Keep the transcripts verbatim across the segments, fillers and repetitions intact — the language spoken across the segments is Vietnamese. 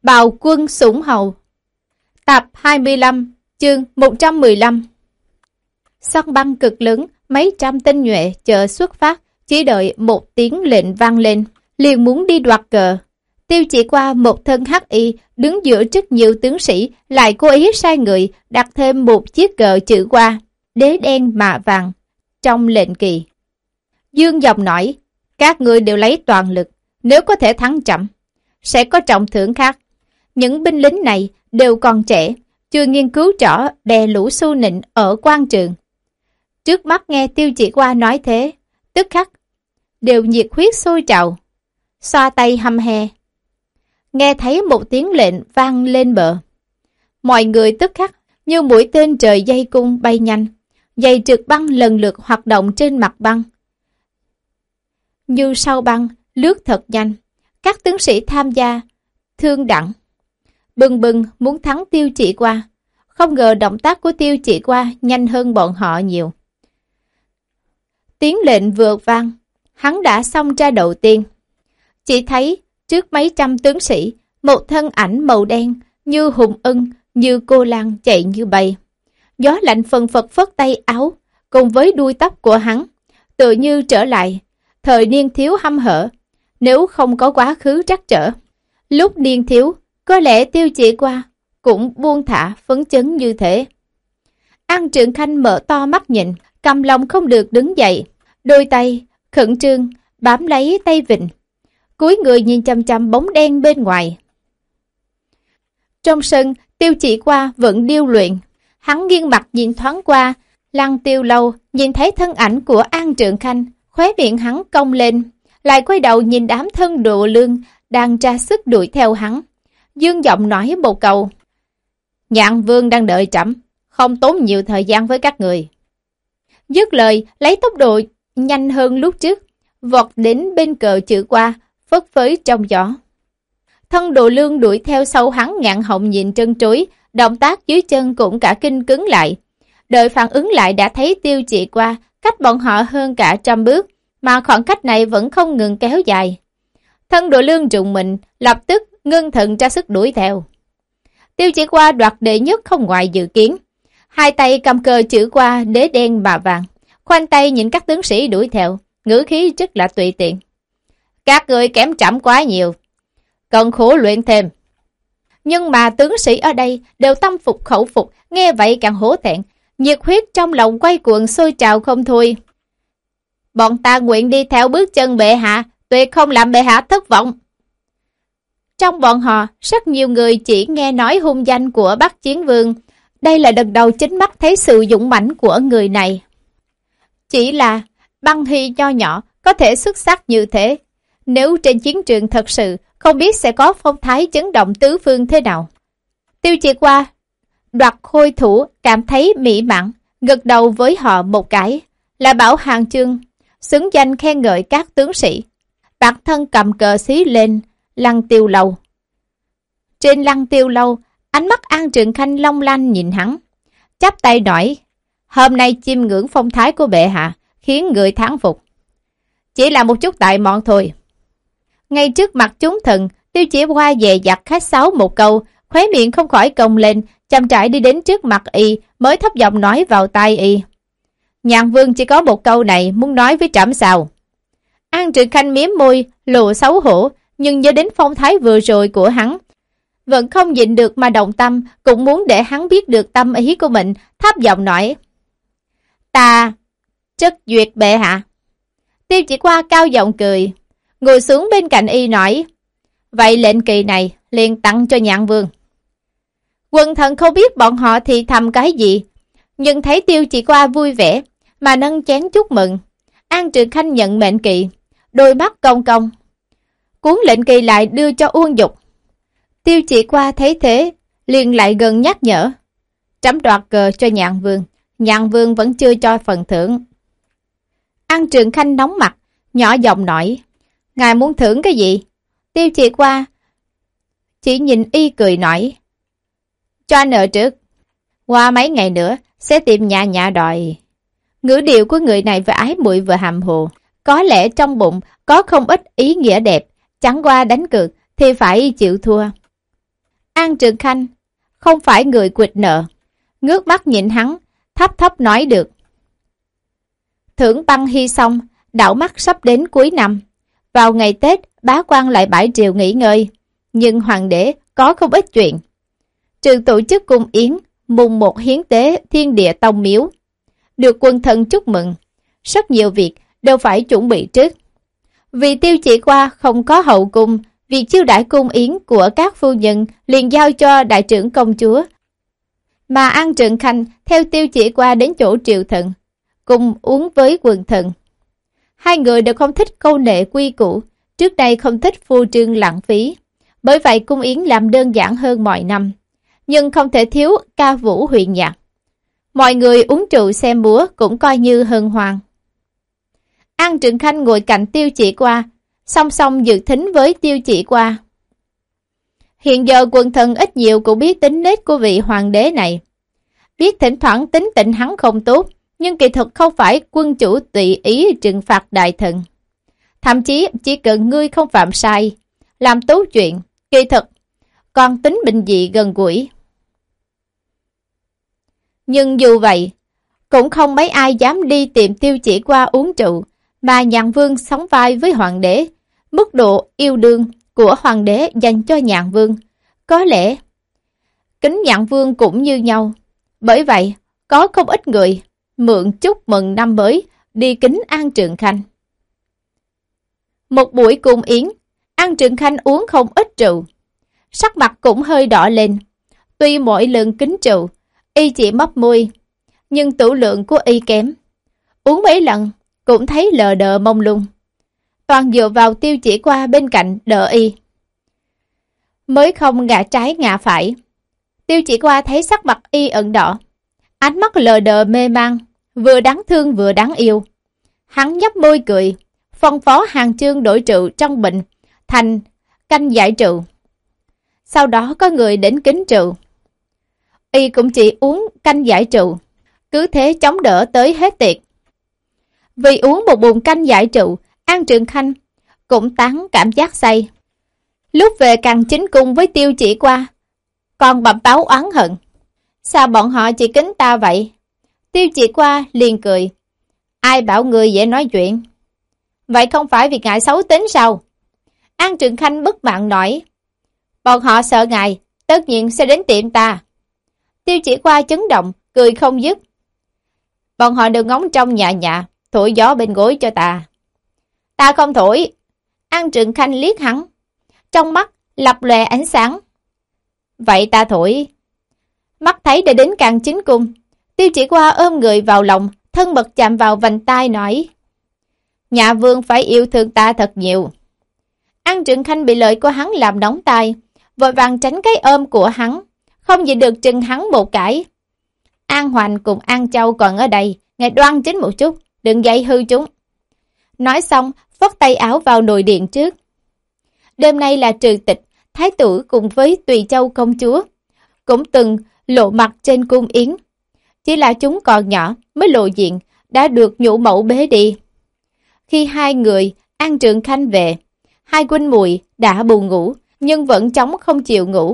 Bào quân sủng hầu. Tập hai mươi lăm, chương một trăm mười lăm. Sân băng cực lớn, mấy trăm tinh nhuệ chờ xuất phát, chỉ đợi một tiếng lệnh vang lên, liền muốn đi đoạt cờ. Tiêu Chỉ Qua một thân hắc y, đứng giữa rất nhiều tướng sĩ, lại cố ý sai người đặt thêm một chiếc cờ chữ Qua, đế đen mạ vàng, trong lệnh kỳ. Dương Dòng nói, các ngươi đều lấy toàn lực, nếu có thể thắng chậm, sẽ có trọng thưởng khác. Những binh lính này đều còn trẻ, chưa nghiên cứu rõ bè lũ xu nịnh ở quan trường. Trước mắt nghe Tiêu Chỉ Qua nói thế, tức khắc đều nhiệt huyết sôi trào, xoa tay hăm he. Nghe thấy một tiếng lệnh vang lên bờ, mọi người tức khắc như mũi tên trời dây cung bay nhanh, giày trượt băng lần lượt hoạt động trên mặt băng. Như sao băng lướt thật nhanh, các tướng sĩ tham gia thương đặng, bừng bừng muốn thắng Tiêu Chỉ Qua. Không ngờ động tác của Tiêu Chỉ Qua nhanh hơn bọn họ nhiều. Tiếng lệnh vừa vang, hắn đã xông ra đầu tiên. Chỉ thấy trước mấy trăm tướng sĩ, một thân ảnh màu đen như hùng ưng, như cô lang chạy như bay. Gió lạnh phần phật phất tay áo, cùng với đuôi tóc của hắn, tự như trở lại thời niên thiếu hăm hở, nếu không có quá khứ trắc trở. Lúc niên thiếu, có lẽ Tiêu Chỉ Qua cũng buông thả phấn chấn như thế. An Trượng Khanh mở to mắt nhìn, cầm lòng không được đứng dậy, đôi tay khẩn trương bám lấy tay vịn, cúi người nhìn chăm chăm bóng đen bên ngoài. Trong sân, Tiêu Chỉ Qua vẫn điêu luyện, hắn nghiêng mặt nhìn thoáng qua, Lăng Tiêu Lâu nhìn thấy thân ảnh của An Trượng Khanh, khóe miệng hắn cong lên, lại quay đầu nhìn đám thân Độ Lương đang ra sức đuổi theo hắn. Dương Giọng nói một câu, Nhạn Vương đang đợi trẫm, không tốn nhiều thời gian với các người. Dứt lời, lấy tốc độ nhanh hơn lúc trước, vọt đến bên cờ chữ Qua, phất phới trong gió. Thân Độ Lương đuổi theo sau hắn ngạn họng nhìn trân trối, động tác dưới chân cũng cả kinh cứng lại. Đợi phản ứng lại đã thấy Tiêu Chỉ Qua cách bọn họ hơn cả trăm bước, mà khoảng cách này vẫn không ngừng kéo dài. Thân Độ Lương rùng mình, lập tức ngưng thần ra sức đuổi theo. Tiêu Chỉ Qua đoạt đệ nhất không ngoài dự kiến, hai tay cầm cờ chữ Qua đế đen mà vàng, khoanh tay nhìn các tướng sĩ đuổi theo, ngữ khí rất là tùy tiện. Các người kém trẫm quá nhiều, cần khổ luyện thêm. Nhưng mà tướng sĩ ở đây đều tâm phục khẩu phục, nghe vậy càng hổ thẹn, nhiệt huyết trong lòng quay cuồng sôi trào không thôi. Bọn ta nguyện đi theo bước chân bệ hạ, tuyệt không làm bệ hạ thất vọng. Trong bọn họ, rất nhiều người chỉ nghe nói hung danh của Bắc Chiến Vương. Đây là lần đầu chính mắt thấy sự dũng mãnh của người này. Chỉ là Băng Hy nho nhỏ có thể xuất sắc như thế, nếu trên chiến trường thật sự không biết sẽ có phong thái chấn động tứ phương thế nào. Tiêu Chỉ Qua đoạt khôi thủ cảm thấy mỹ mãn, gật đầu với họ một cái, là bảo Hàng Chương xứng danh khen ngợi các tướng sĩ. Bản thân cầm cờ xí lên Lăng Tiêu Lâu. Trên Lăng Tiêu Lâu, ánh mắt An Trượng Khanh long lanh nhìn hắn, chắp tay nói, hôm nay chiêm ngưỡng phong thái của bệ hạ, khiến người thán phục. Chỉ là một chút tại mọn thôi. Ngay trước mặt chúng thần, Tiêu Chỉ Qua dè dặt khách sáo một câu, khóe miệng không khỏi cong lên, chậm rãi đi đến trước mặt y, mới thấp giọng nói vào tai y. Nhạn Vương chỉ có một câu này muốn nói với trẫm sao? An Trượng Khanh miếm môi, lộ xấu hổ, nhưng nhớ đến phong thái vừa rồi của hắn, vẫn không nhịn được mà động tâm, cũng muốn để hắn biết được tâm ý của mình, thấp giọng nói. Ta chất duyệt bệ hạ. Tiêu Chỉ Qua cao giọng cười, ngồi xuống bên cạnh y nói, vậy lệnh kỳ này liền tặng cho Nhạn Vương. Quần thần không biết bọn họ thì thầm cái gì, nhưng thấy Tiêu Chỉ Qua vui vẻ mà nâng chén chúc mừng. An Trượng Khanh nhận mệnh kỳ, đôi mắt cong cong, cuốn lệnh kỳ lại đưa cho Uông Dục. Tiêu Chỉ Qua thấy thế, liền lại gần nhắc nhở, trẫm đoạt cờ cho Nhạn Vương, Nhạn Vương vẫn chưa cho phần thưởng. An Trượng Khanh nóng mặt, nhỏ giọng nói, ngài muốn thưởng cái gì? Tiêu Chỉ Qua chỉ nhìn y cười nói, cho anh ở trước, qua mấy ngày nữa sẽ tìm nhà nhà đòi. Ngữ điệu của người này vừa ái muội vừa hàm hồ, có lẽ trong bụng có không ít ý nghĩa đẹp, chẳng qua đánh cược thì phải chịu thua. An Trường Khanh không phải người quỵt nợ, ngước mắt nhìn hắn, thấp thấp nói được. Thưởng băng hy xong, đảo mắt sắp đến cuối năm. Vào ngày Tết, bá quan lại bãi triều nghỉ ngơi, nhưng hoàng đế có không ít chuyện. Trừ tổ chức cung yến, mùng một hiến tế thiên địa tông miếu, được quân thần chúc mừng, rất nhiều việc đều phải chuẩn bị trước. Vì Tiêu Chỉ Qua không có hậu cung, việc chiêu đãi cung yến của các phu nhân liền giao cho đại trưởng công chúa. Mà An Trường Khanh theo Tiêu Chỉ Qua đến chỗ triều thần, cùng uống với quần thần. Hai người đều không thích câu nệ quy củ, trước đây không thích phô trương lãng phí. Bởi vậy cung yến làm đơn giản hơn mọi năm, nhưng không thể thiếu ca vũ huyền nhạc. Mọi người uống rượu xem múa cũng coi như hân hoan. An Trường Khanh ngồi cạnh Tiêu Chỉ Qua, song song dự thính với Tiêu Chỉ Qua. Hiện giờ quần thần ít nhiều cũng biết tính nết của vị hoàng đế này. Biết thỉnh thoảng tính tình hắn không tốt, nhưng kỳ thực không phải quân chủ tùy ý trừng phạt đại thần. Thậm chí chỉ cần ngươi không phạm sai, làm tốt chuyện, kỳ thực còn tính bình dị gần gũi. Nhưng dù vậy, cũng không mấy ai dám đi tìm Tiêu Chỉ Qua uống rượu, mà Nhạn Vương sóng vai với hoàng đế. Mức độ yêu đương của hoàng đế dành cho Nhạn Vương có lẽ kính Nhạn Vương cũng như nhau. Bởi vậy, có không ít người mượn chúc mừng năm mới đi kính An Trường Khanh. Một buổi cung yến, An Trường Khanh uống không ít rượu, sắc mặt cũng hơi đỏ lên. Tuy mỗi lần kính rượu, y chỉ mấp môi, nhưng tửu lượng của y kém. Uống mấy lần, cũng thấy lờ đờ mông lung. Toàn dựa vào Tiêu Chỉ Qua bên cạnh đỡ y, mới không ngã trái ngã phải. Tiêu Chỉ Qua thấy sắc mặt y ẩn đỏ, ánh mắt lờ đờ mê man, vừa đáng thương vừa đáng yêu. Hắn nhấp môi cười, phân phó hàng chương đổi rượu trong bình thành canh giải rượu. Sau đó có người đến kính rượu, y cũng chỉ uống canh giải rượu, cứ thế chống đỡ tới hết tiệc. Vì uống một bồn canh giải rượu, An Trường Khanh cũng tán cảm giác say. Lúc về càng chính cung với Tiêu Chỉ Qua, còn bẩm báo oán hận. Sao bọn họ chỉ kính ta vậy? Tiêu Chỉ Qua liền cười. Ai bảo người dễ nói chuyện? Vậy không phải vì ngài xấu tính sao? An Trường Khanh bất mãn nói. Bọn họ sợ ngài, tất nhiên sẽ đến tiệm ta. Tiêu Chỉ Qua chấn động, cười không dứt. Bọn họ đều ngóng trong nhà nhà, thổi gió bên gối cho ta. Ta không thổi. An Trường Khanh liếc hắn, trong mắt lập lòe ánh sáng. Vậy ta thổi. Mắt thấy đã đến càng chính cung, Tiêu Chỉ Qua ôm người vào lòng, thân mật chạm vào vành tai nói. Nhà vương phải yêu thương ta thật nhiều. An Trường Khanh bị lời của hắn làm nóng tai, vội vàng tránh cái ôm của hắn, không gì được chừng hắn một cái. An Hoành cùng An Châu còn ở đây, ngài đoan chính một chút, đừng dậy hư chúng. Nói xong, phất tay áo vào nồi điện trước. Đêm nay là trừ tịch, thái tử cùng với Tùy Châu công chúa cũng từng lộ mặt trên cung yến. Chỉ là chúng còn nhỏ mới lộ diện, đã được nhũ mẫu bế đi. Khi hai người An Trường Khanh về, hai huynh muội đã buồn ngủ, nhưng vẫn chống không chịu ngủ.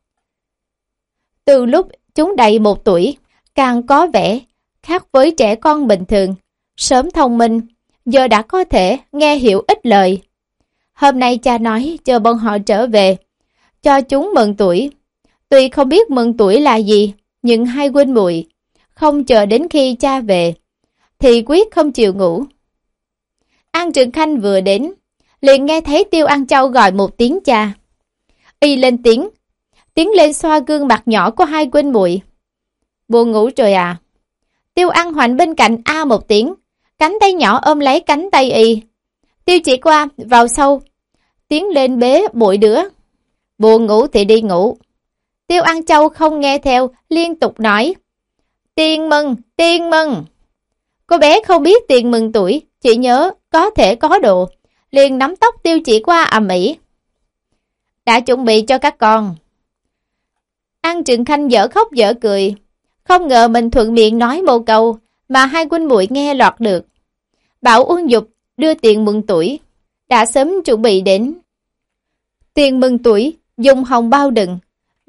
Từ lúc chúng đầy một tuổi, càng có vẻ khác với trẻ con bình thường, sớm thông minh, giờ đã có thể nghe hiểu ít lời. Hôm nay cha nói chờ bọn họ trở về, cho chúng mừng tuổi. Tuy không biết mừng tuổi là gì, nhưng hai huynh muội không chờ đến khi cha về, thì quyết không chịu ngủ. An Trường Khanh vừa đến, liền nghe thấy Tiêu An Châu gọi một tiếng cha. Y lên tiếng, tiến lên xoa gương mặt nhỏ của hai huynh muội. Buồn ngủ rồi à? Tiêu An Hoành bên cạnh a một tiếng, cánh tay nhỏ ôm lấy cánh tay y. Tiêu Chỉ Qua vào sâu, tiến lên bế bội đứa. Buồn ngủ thì đi ngủ. Tiêu An Châu không nghe theo, liên tục nói. Tiền mừng, tiền mừng. Cô bé không biết tiền mừng tuổi, chỉ nhớ có thể có độ, liền nắm tóc Tiêu Chỉ Qua ầm ĩ. Đã chuẩn bị cho các con. An Trường Khanh dở khóc dở cười, không ngờ mình thuận miệng nói một câu mà hai huynh muội nghe lọt được. Bảo Uông Dục đưa tiền mừng tuổi, đã sớm chuẩn bị đến. Tiền mừng tuổi dùng hồng bao đựng,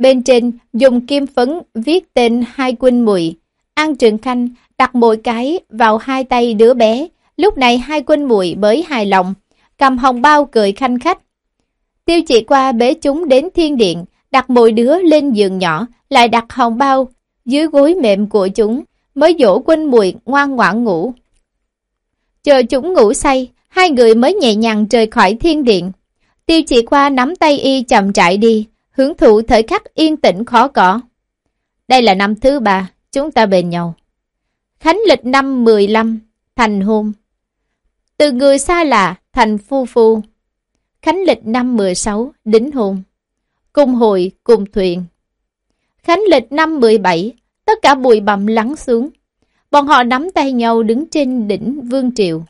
Bên trên dùng kim phấn viết tên hai huynh muội. An Trường Khanh đặt mỗi cái vào hai tay đứa bé. Lúc này hai huynh muội mới hài lòng, cầm hồng bao cười khanh khách. Tiêu Chỉ Qua bế chúng đến thiên điện, đặt mỗi đứa lên giường nhỏ, lại đặt hồng bao dưới gối mềm của chúng, mới dỗ huynh muội ngoan ngoãn ngủ. Chờ chúng ngủ say, hai người mới nhẹ nhàng rời khỏi thiên điện. Tiêu Chỉ Qua nắm tay y chậm rãi đi, hưởng thụ thời khắc yên tĩnh khó có. Đây là năm thứ ba, chúng ta bên nhau. Khánh lịch năm mười lăm, thành hôn. Từ người xa lạ thành phu phu. Khánh lịch năm mười sáu, đính hôn. Cùng hội, cùng thuyền. Khánh lịch năm mười bảy, tất cả bụi bặm lắng xuống. Bọn họ nắm tay nhau đứng trên đỉnh vương triều.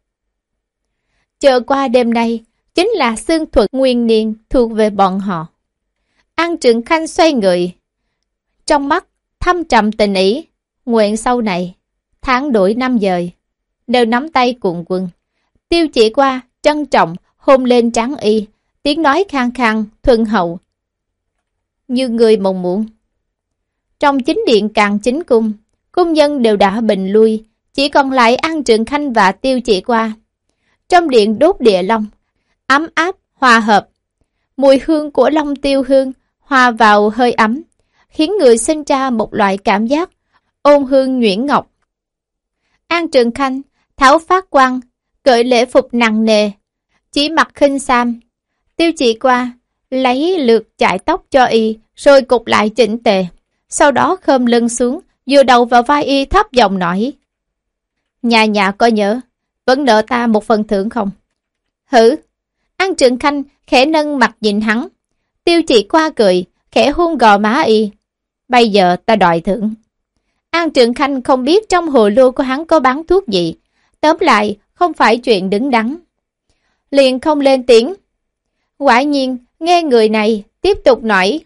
Chờ qua đêm nay, chính là xương thuật nguyên niên thuộc về bọn họ. An Trường Khanh xoay người, trong mắt thâm trầm tình ý, nguyện sau này, tháng đổi năm dời, đều nắm tay cùng quân. Tiêu Chỉ Qua trân trọng hôn lên trán y, tiếng nói khang khang, thuần hậu, như người mong muốn. Trong chính điện càng chính cung, cung nhân đều đã bình lui, chỉ còn lại An Trường Khanh và Tiêu Chỉ Qua. Trong điện đốt địa long, ấm áp, hòa hợp. Mùi hương của long tiêu hương hòa vào hơi ấm, khiến người sinh ra một loại cảm giác ôn hương nhuyễn ngọc. An Trường Khanh tháo phát quan, cởi lễ phục nặng nề, chỉ mặc khinh sam. Tiêu Chỉ Qua lấy lược chải tóc cho y, rồi cột lại chỉnh tề. Sau đó khom lưng xuống, dựa đầu vào vai y thấp giọng nói: Nhà nhà có nhớ, vẫn nợ ta một phần thưởng không? Hử? An Trường Khanh khẽ nâng mặt nhìn hắn. Tiêu Chỉ Qua cười, khẽ hôn gò má y. Bây giờ ta đòi thưởng. An Trường Khanh không biết trong hồ lô của hắn có bán thuốc gì. Tóm lại, không phải chuyện đứng đắn. Liền không lên tiếng. Quả nhiên, nghe người này tiếp tục nói: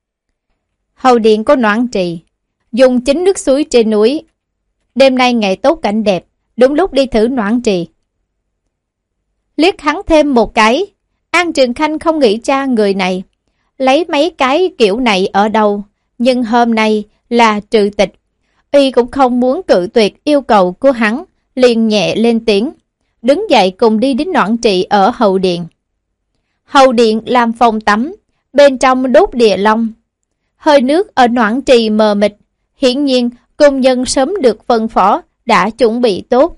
Hầu điện có noãn trì, dùng chính nước suối trên núi. Đêm nay ngày tốt cảnh đẹp, đúng lúc đi thử noãn trì. Liếc hắn thêm một cái, An Trường Khanh không nghĩ ra người này lấy mấy cái kiểu này ở đâu, nhưng hôm nay là trừ tịch, y cũng không muốn cự tuyệt yêu cầu của hắn, liền nhẹ lên tiếng, đứng dậy cùng đi đến noãn trì ở hậu điện. Hậu điện làm phòng tắm, bên trong đốt địa long. Hơi nước ở noãn trì mờ mịt, hiển nhiên công nhân sớm được phân phó, đã chuẩn bị tốt.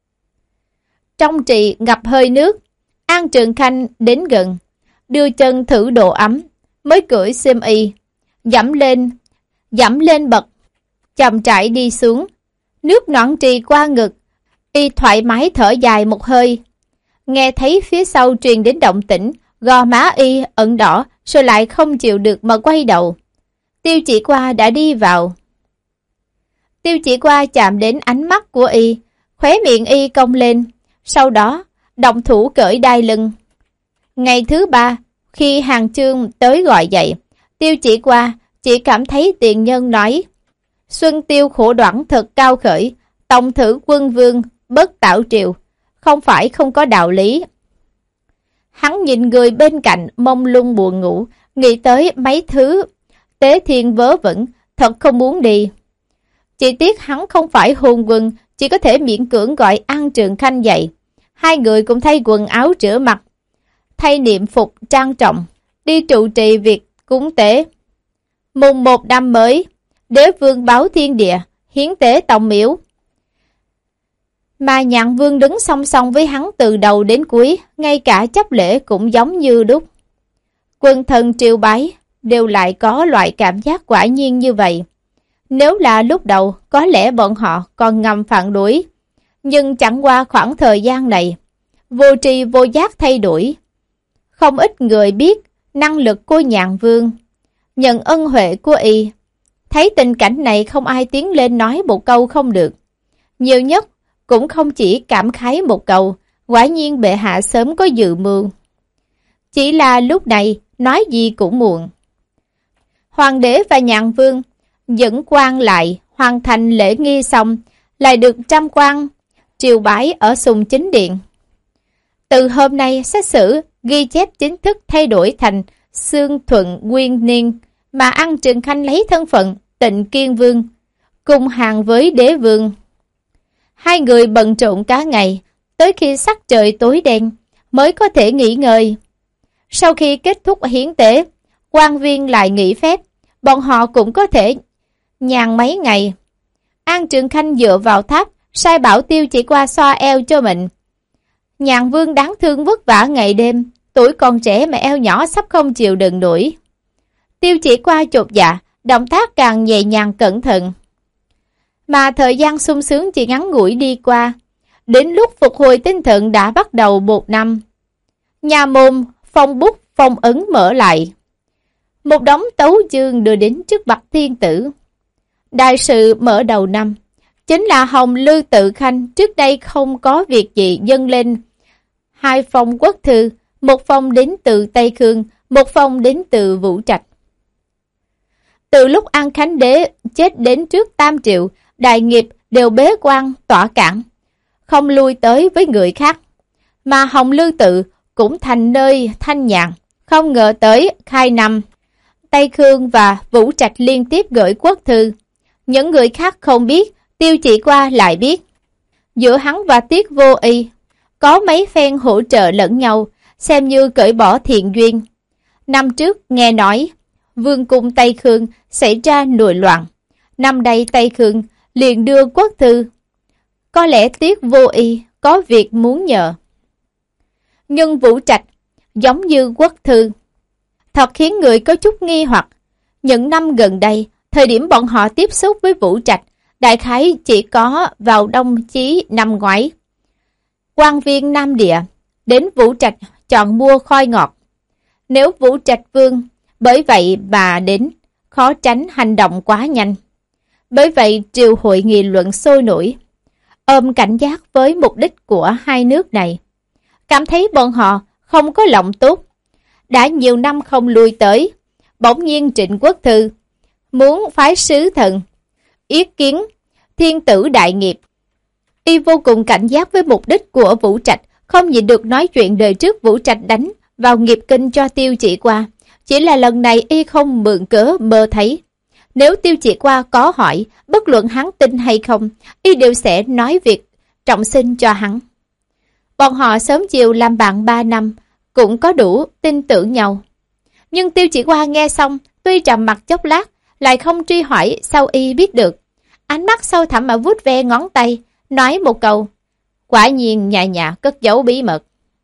Trong trì ngập hơi nước, An Trường Khanh đến gần, đưa chân thử độ ấm, mới cởi xiêm y, dẫm lên, dẫm lên bậc, chậm rãi đi xuống. Nước noãn trì qua ngực, y thoải mái thở dài một hơi. Nghe thấy phía sau truyền đến động tĩnh, gò má y ẩn đỏ, rồi lại không chịu được mà quay đầu. Tiêu Chỉ Qua đã đi vào. Tiêu Chỉ Qua chạm đến ánh mắt của y, khóe miệng y cong lên, sau đó động thủ cởi đai lưng. Ngày thứ ba, khi Hàng Chương tới gọi dậy, Tiêu Chỉ Qua chỉ cảm thấy tiền nhân nói: Xuân tiêu khổ đoản thật cao khởi, tổng thử quân vương bất tảo triều, không phải không có đạo lý. Hắn nhìn người bên cạnh mông lung buồn ngủ, nghĩ tới mấy thứ tế thiên vớ vẩn, thật không muốn đi. Chỉ tiếc hắn không phải hôn quân, chỉ có thể miễn cưỡng gọi An Trường Khanh dậy. Hai người cũng thay quần áo rửa mặt, thay niệm phục trang trọng, đi trụ trì việc cúng tế. Mùng một năm mới, đế vương báo thiên địa, hiến tế tòng miếu. Mà Nhạn Vương đứng song song với hắn từ đầu đến cuối, ngay cả chấp lễ cũng giống như đúc. Quân thần triều bái đều lại có loại cảm giác quả nhiên như vậy. Nếu là lúc đầu, có lẽ bọn họ còn ngầm phản đối. Nhưng chẳng qua khoảng thời gian này, vô tri vô giác thay đổi. Không ít người biết năng lực của Nhạn Vương, nhận ân huệ của y. Thấy tình cảnh này không ai tiến lên nói một câu không được. Nhiều nhất cũng không chỉ cảm khái một câu, quả nhiên bệ hạ sớm có dự mưu. Chỉ là lúc này nói gì cũng muộn. Hoàng đế và Nhạn Vương dẫn quan lại hoàn thành lễ nghi xong, lại được trăm quan triều bái ở Sùng Chính Điện. Từ hôm nay xét xử ghi chép chính thức thay đổi thành Xương Thuận Nguyên Niên, mà An Trường Khanh lấy thân phận Tịnh Kiên Vương, cùng hàng với đế vương. Hai người bận rộn cả ngày, tới khi sắc trời tối đen mới có thể nghỉ ngơi. Sau khi kết thúc hiến tế, quan viên lại nghỉ phép, bọn họ cũng có thể nhàn mấy ngày. An Trường Khanh dựa vào tháp, sai bảo Tiêu Chỉ Qua xoa eo cho mình. Nhàn vương đáng thương vất vả ngày đêm, tuổi còn trẻ mà eo nhỏ sắp không chịu đựng nổi. Tiêu Chỉ Qua chột dạ, động tác càng nhẹ nhàng cẩn thận. Mà thời gian sung sướng chỉ ngắn ngủi đi qua, đến lúc phục hồi tinh thần đã bắt đầu một năm. Nhà môn, phong bút, phong ấn mở lại. Một đống tấu chương đưa đến trước mặt thiên tử. Đại sự mở đầu năm, chính là Hồng Lư Tự Khanh trước đây không có việc gì dâng lên. Hai phong quốc thư, một phong đến từ Tây Khương, một phong đến từ Vũ Trạch. Từ lúc An Khánh Đế chết đến trước Tam Triệu, đại nghiệp đều bế quan tỏa cản, không lui tới với người khác. Mà Hồng Lư Tự cũng thành nơi thanh nhàn, không ngờ tới khai năm. Tây Khương và Vũ Trạch liên tiếp gửi quốc thư. Những người khác không biết, Tiêu Chỉ Qua lại biết. Giữa hắn và Tiết Vô Y có mấy phen hỗ trợ lẫn nhau, xem như cởi bỏ thiện duyên. Năm trước nghe nói vương cung Tây Khương xảy ra nội loạn, năm đây Tây Khương liền đưa quốc thư. Có lẽ Tiết Vô Y có việc muốn nhờ. Nhưng Vũ Trạch giống như quốc thư, thật khiến người có chút nghi hoặc. Những năm gần đây, thời điểm bọn họ tiếp xúc với Vũ Trạch, đại khái chỉ có vào đông chí năm ngoái. Quan viên Nam Địa đến Vũ Trạch chọn mua khoi ngọt. Nếu Vũ Trạch Vương bởi vậy mà đến, khó tránh hành động quá nhanh. Bởi vậy triều hội nghị luận sôi nổi, ôm cảnh giác với mục đích của hai nước này. Cảm thấy bọn họ không có lòng tốt. Đã nhiều năm không lui tới, bỗng nhiên Trịnh Quốc Thư muốn phái sứ thần yết kiến thiên tử đại nghiệp. Y vô cùng cảnh giác với mục đích của Vũ Trạch, không nhịn được nói chuyện đời trước Vũ Trạch đánh vào nghiệp kinh cho Tiêu Chỉ Qua. Chỉ là lần này y không mượn cớ mơ thấy. Nếu Tiêu Chỉ Qua có hỏi, bất luận hắn tin hay không, y đều sẽ nói việc trọng sinh cho hắn. Bọn họ sớm chiều làm bạn ba năm, cũng có đủ tin tưởng nhau. Nhưng Tiêu Chỉ Qua nghe xong, tuy trầm mặt chốc lát, lại không truy hỏi sao y biết được. Ánh mắt sâu thẳm mà vuốt ve ngón tay, nói một câu, quả nhiên nhà nhà cất giấu bí mật.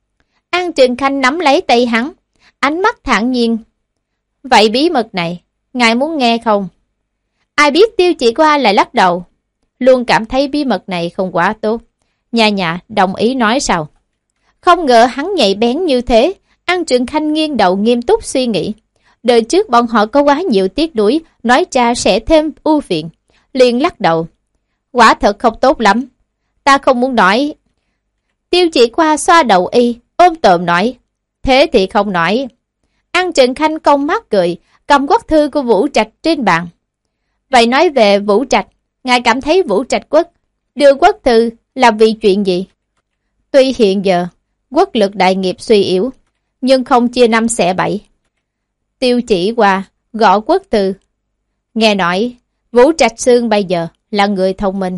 An Trường Khanh nắm lấy tay hắn, ánh mắt thản nhiên. Vậy bí mật này, ngài muốn nghe không? Ai biết Tiêu Chỉ Qua lại lắc đầu, luôn cảm thấy bí mật này không quá tốt. Nhà nhà đồng ý nói sao? Không ngờ hắn nhạy bén như thế. An Trường Khanh nghiêng đầu nghiêm túc suy nghĩ. Đời trước bọn họ có quá nhiều tiếc nuối, nói ra sẽ thêm ưu phiền, liền lắc đầu. Quả thật không tốt lắm, ta không muốn nói. Tiêu Chỉ Qua xoa đầu y, ôm tợm nói, thế thì không nói. An Trường Khanh cong mắt cười, cầm quốc thư của Vũ Trạch trên bàn. Vậy nói về Vũ Trạch, ngài cảm thấy Vũ Trạch Quốc đưa quốc thư là vì chuyện gì? Tuy hiện giờ quốc lực đại nghiệp suy yếu, nhưng không chia năm xẻ bảy. Tiêu Chỉ Qua gõ quốc thư. Nghe nói Vũ Trạch Sương bây giờ là người thông minh,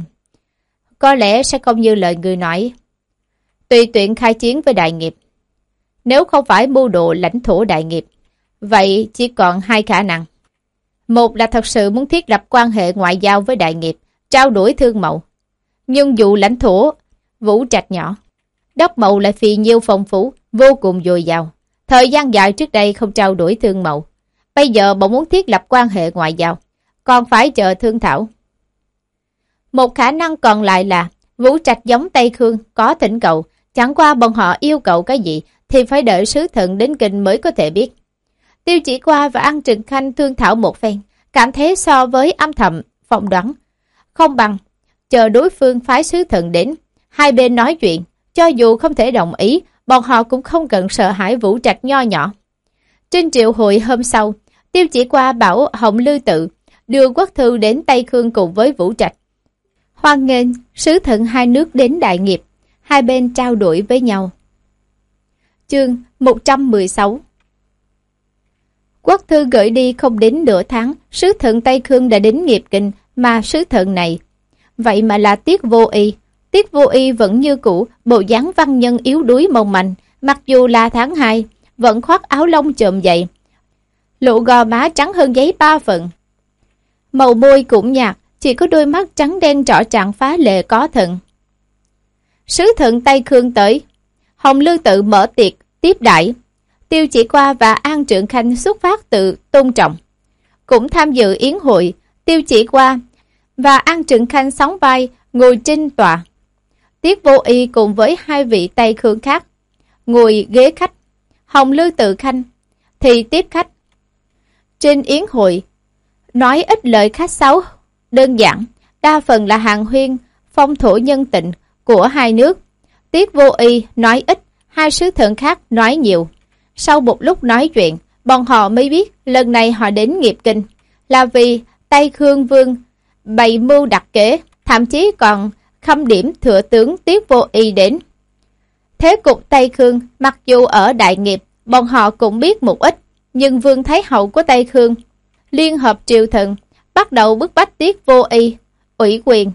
có lẽ sẽ không như lời người nói, tùy tiện khai chiến với đại nghiệp. Nếu không phải mưu đồ lãnh thổ đại nghiệp, vậy chỉ còn hai khả năng. Một là thật sự muốn thiết lập quan hệ ngoại giao với đại nghiệp, trao đổi thương mậu. Nhưng dù lãnh thổ Vũ Trạch nhỏ, đất mậu lại phì nhiêu phong phú, vô cùng dồi dào. Thời gian dài trước đây không trao đổi thương mậu, bây giờ bọn muốn thiết lập quan hệ ngoại giao, còn phải chờ thương thảo. Một khả năng còn lại là Vũ Trạch giống Tây Khương, có thỉnh cầu, chẳng qua bọn họ yêu cầu cái gì thì phải đợi sứ thần đến kinh mới có thể biết. Tiêu Chỉ Qua và An Trường Khanh thương thảo một phen, cảm thấy so với âm thầm phỏng đoán không bằng chờ đối phương phái sứ thần đến, hai bên nói chuyện. Cho dù không thể đồng ý, bọn họ cũng không cần sợ hãi Vũ Trạch nho nhỏ. Trên triệu hội hôm sau, Tiêu Chỉ Qua bảo Hồng Lư Tự đưa quốc thư đến Tây Khương cùng với Vũ Trạch. Hoan nghênh sứ thần hai nước đến đại nghiệp, hai bên trao đổi với nhau. Chương một trăm mười sáu. Quốc thư gửi đi không đến nửa tháng, sứ thần Tây Khương đã đến Nghiệp Kinh, mà sứ thần này vậy mà là Tiết Vô Y. Tiết Vô Y vẫn như cũ, bộ dáng văn nhân yếu đuối mong manh, mặc dù là tháng hai, vẫn khoác áo lông chồm dậy, lộ gò má trắng hơn giấy ba phần. Màu môi cũng nhạt, chỉ có đôi mắt trắng đen rõ ràng phá lệ có thần. Sứ thần Tây Khương tới, Hồng Lư Tự mở tiệc tiếp đãi. Tiêu Chỉ Qua và An Trượng Khanh xuất phát từ tôn trọng, cũng tham dự yến hội. Tiêu Chỉ Qua và An Trượng Khanh sóng vai ngồi trên tòa. Tiết Vô Y cùng với hai vị Tây Khương khác ngồi ghế khách. Hồng Lư Tự Khanh thì tiếp khách. Trên yến hội nói ít lời khách sáo, đơn giản, đa phần là hàng huyên phong thổ nhân tình của hai nước. Tiết Vô Y nói ít, hai sứ thần khác nói nhiều. Sau một lúc nói chuyện, bọn họ mới biết lần này họ đến Nghiệp Kinh là vì Tây Khương Vương bày mưu đặt kế, thậm chí còn khâm điểm thừa tướng Tiết Vô Y đến. Thế cục Tây Khương, mặc dù ở Đại Nghiệp, bọn họ cũng biết một ít, nhưng Vương Thái Hậu của Tây Khương liên hợp triều thần, bắt đầu bức bách Tiết Vô Y, ủy quyền.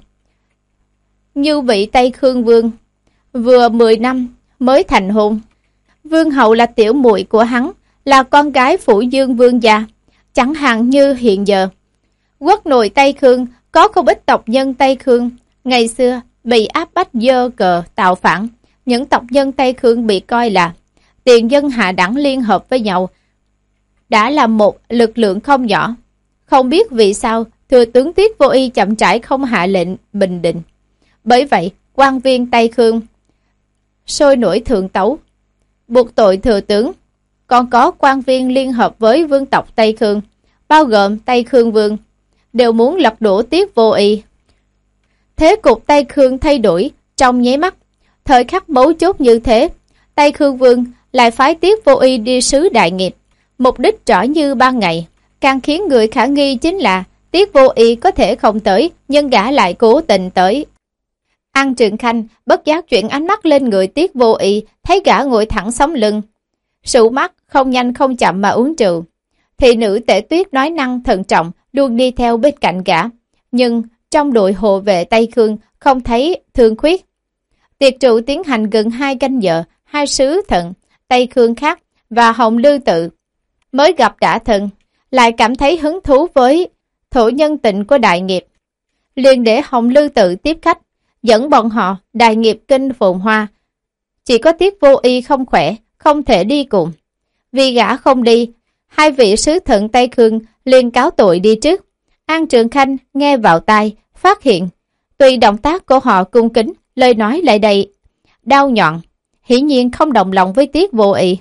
Như vị Tây Khương Vương, vừa mười năm mới thành hôn. Vương hậu là tiểu muội của hắn, là con gái Phủ Dương Vương gia. Chẳng hạn như hiện giờ, quốc nội Tây Khương có không ít tộc nhân Tây Khương ngày xưa bị áp bách dơ cờ tạo phản. Những tộc nhân Tây Khương bị coi là tiền dân hạ đẳng liên hợp với nhau, đã là một lực lượng không nhỏ. Không biết vì sao thừa tướng Tiết Vô Y chậm rãi không hạ lệnh bình định. Bởi vậy, quan viên Tây Khương sôi nổi thượng tấu, buộc tội thừa tướng. Còn có quan viên liên hợp với vương tộc Tây Khương, bao gồm Tây Khương Vương, đều muốn lật đổ Tiết Vô Y. Thế cục Tây Khương thay đổi trong nháy mắt. Thời khắc mấu chốt như thế, Tây Khương Vương lại phái Tiết Vô Y đi sứ Đại Nghiệp, mục đích rõ như ban ngày. Càng khiến người khả nghi chính là Tiết Vô Y có thể không tới, nhưng gã lại cố tình tới. An Trượng Khanh bất giác chuyển ánh mắt lên người Tiết Vô Y, thấy gã ngồi thẳng sống lưng, sụ mắt không nhanh không chậm mà uống rượu. Thị nữ Tể Tuyết nói năng thận trọng, luôn đi theo bên cạnh gã. Nhưng trong đội hộ vệ Tây Khương không thấy Thương Khuyết. Tiệc rượu tiến hành gần hai canh giờ, hai sứ thần Tây Khương khác và Hồng Lư Tự mới gặp đã thân, lại cảm thấy hứng thú với thổ nhân tịnh của Đại Nghiệp. Liền để Hồng Lư Tự tiếp khách, dẫn bọn họ Đại Nghiệp kinh phồn hoa. Chỉ có Tiết Vô Y không khỏe, không thể đi cùng. Vì gã không đi, hai vị sứ thần Tây Khương liền cáo tội đi trước. An Trượng Khanh nghe vào tai, phát hiện tùy động tác của họ cung kính, lời nói lại đầy đau nhọn, hiển nhiên không đồng lòng với Tiết Vô Y.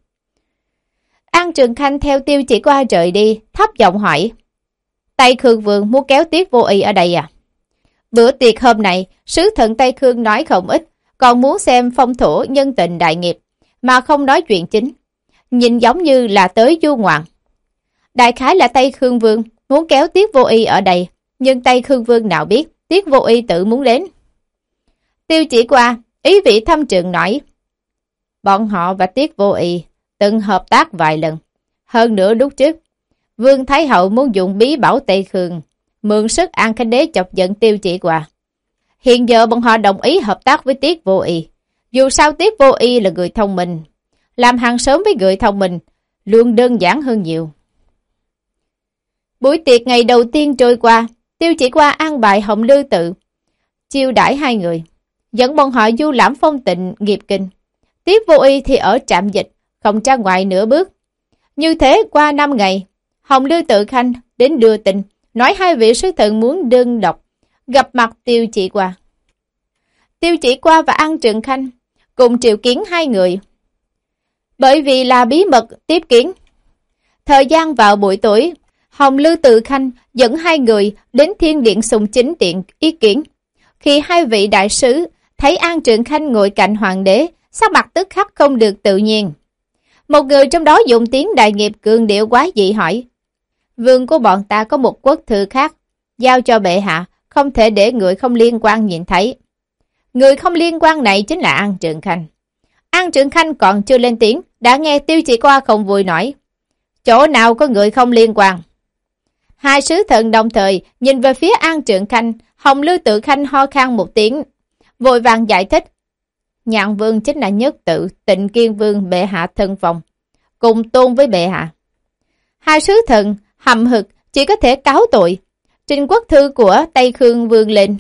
An Trượng Khanh theo Tiêu Chỉ Qua rời đi, thấp giọng hỏi: Tây Khương Vương muốn kéo Tiết Vô Y ở đây à? Bữa tiệc hôm nay, sứ thần Tây Khương nói không ít, còn muốn xem phong thổ nhân tình Đại Nghiệp, mà không nói chuyện chính. Nhìn giống như là tới du ngoạn. Đại khái là Tây Khương Vương muốn kéo Tiết Vô Y ở đây, nhưng Tây Khương Vương nào biết Tiết Vô Y tự muốn đến. Tiêu Chỉ Qua ý vị thâm trường nói: Bọn họ và Tiết Vô Y từng hợp tác vài lần. Hơn nữa lúc trước, Vương Thái Hậu muốn dùng bí bảo Tây Khương, mượn sức An Khánh Đế chọc giận Tiêu Chỉ Qua. Hiện giờ bọn họ đồng ý hợp tác với Tiết Vô Y. Dù sao Tiết Vô Y là người thông minh, làm hàng sớm với người thông minh luôn đơn giản hơn nhiều. Buổi tiệc ngày đầu tiên trôi qua, Tiêu Chỉ Qua an bài Hồng Lư Tự chiêu đãi hai người, dẫn bọn họ du lãm phong tịnh Nghiệp Kinh. Tiết Vô Y thì ở trạm dịch, không ra ngoài nửa bước. Như thế qua năm ngày, Hồng Lư Tự Khanh đến đưa tin, nói hai vị sứ thần muốn đơn độc gặp mặt Tiêu Chỉ Qua. Tiêu Chỉ Qua và An Trượng Khanh cùng triệu kiến hai người, bởi vì là bí mật tiếp kiến. Thời gian vào buổi tối, Hồng Lư Tự Khanh dẫn hai người đến Thiên Điện Sùng Chính Điện ý kiến. Khi hai vị đại sứ thấy An Trượng Khanh ngồi cạnh hoàng đế, sắc mặt tức khắc không được tự nhiên. Một người trong đó dùng tiếng Đại Nghiệp cường điệu quá dị hỏi: Vương của bọn ta có một quốc thư khác, giao cho bệ hạ, không thể để người không liên quan nhìn thấy. Người không liên quan này chính là An Trượng Khanh. An Trượng Khanh còn chưa lên tiếng, đã nghe Tiêu Chỉ Qua không vui nói: chỗ nào có người không liên quan. Hai sứ thần đồng thời nhìn về phía An Trượng Khanh. Hồng Lư Tự Khanh ho khan một tiếng, vội vàng giải thích. Nhạn vương chính là nhất tự Tịnh Kiên Vương bệ hạ thân phong, cùng tôn với bệ hạ. Hai sứ thần hậm hực chỉ có thể cáo tội, trình quốc thư của Tây Khương Vương lên.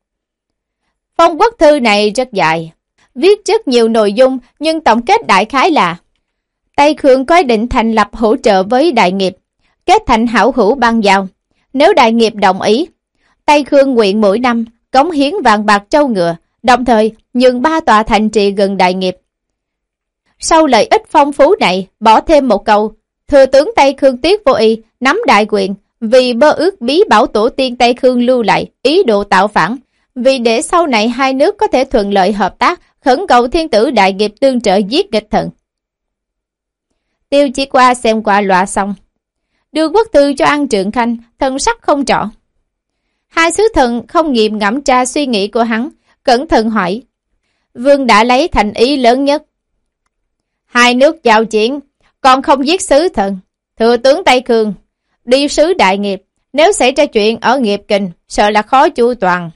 Phong quốc thư này rất dài, viết rất nhiều nội dung, nhưng tổng kết đại khái là Tây Khương có ý định thành lập hỗ trợ với đại nghiệp, kết thành hảo hữu bang giao. Nếu đại nghiệp đồng ý, Tây Khương nguyện mỗi năm cống hiến vàng bạc trâu ngựa, đồng thời nhường ba tòa thành trì gần đại nghiệp. Sau lợi ích phong phú này, bỏ thêm một câu, thừa tướng Tây Khương Tiết Vô Y nắm đại quyền, vì bơ ước bí bảo tổ tiên Tây Khương lưu lại, ý đồ tạo phản. Vì để sau này hai nước có thể thuận lợi hợp tác, khẩn cầu thiên tử đại nghiệp tương trợ giết nghịch thần. Tiêu Chỉ Qua xem qua loa xong, đưa quốc thư cho An Trượng Khanh, thần sắc không rõ. Hai sứ thần không nghiệm ngẫm tra suy nghĩ của hắn, cẩn thận hỏi. Vương đã lấy thành ý lớn nhất. Hai nước giao chiến, còn không giết sứ thần. Thừa tướng Tây Khương, đi sứ đại nghiệp, nếu xảy ra chuyện ở nghiệp kình, sợ là khó chu toàn.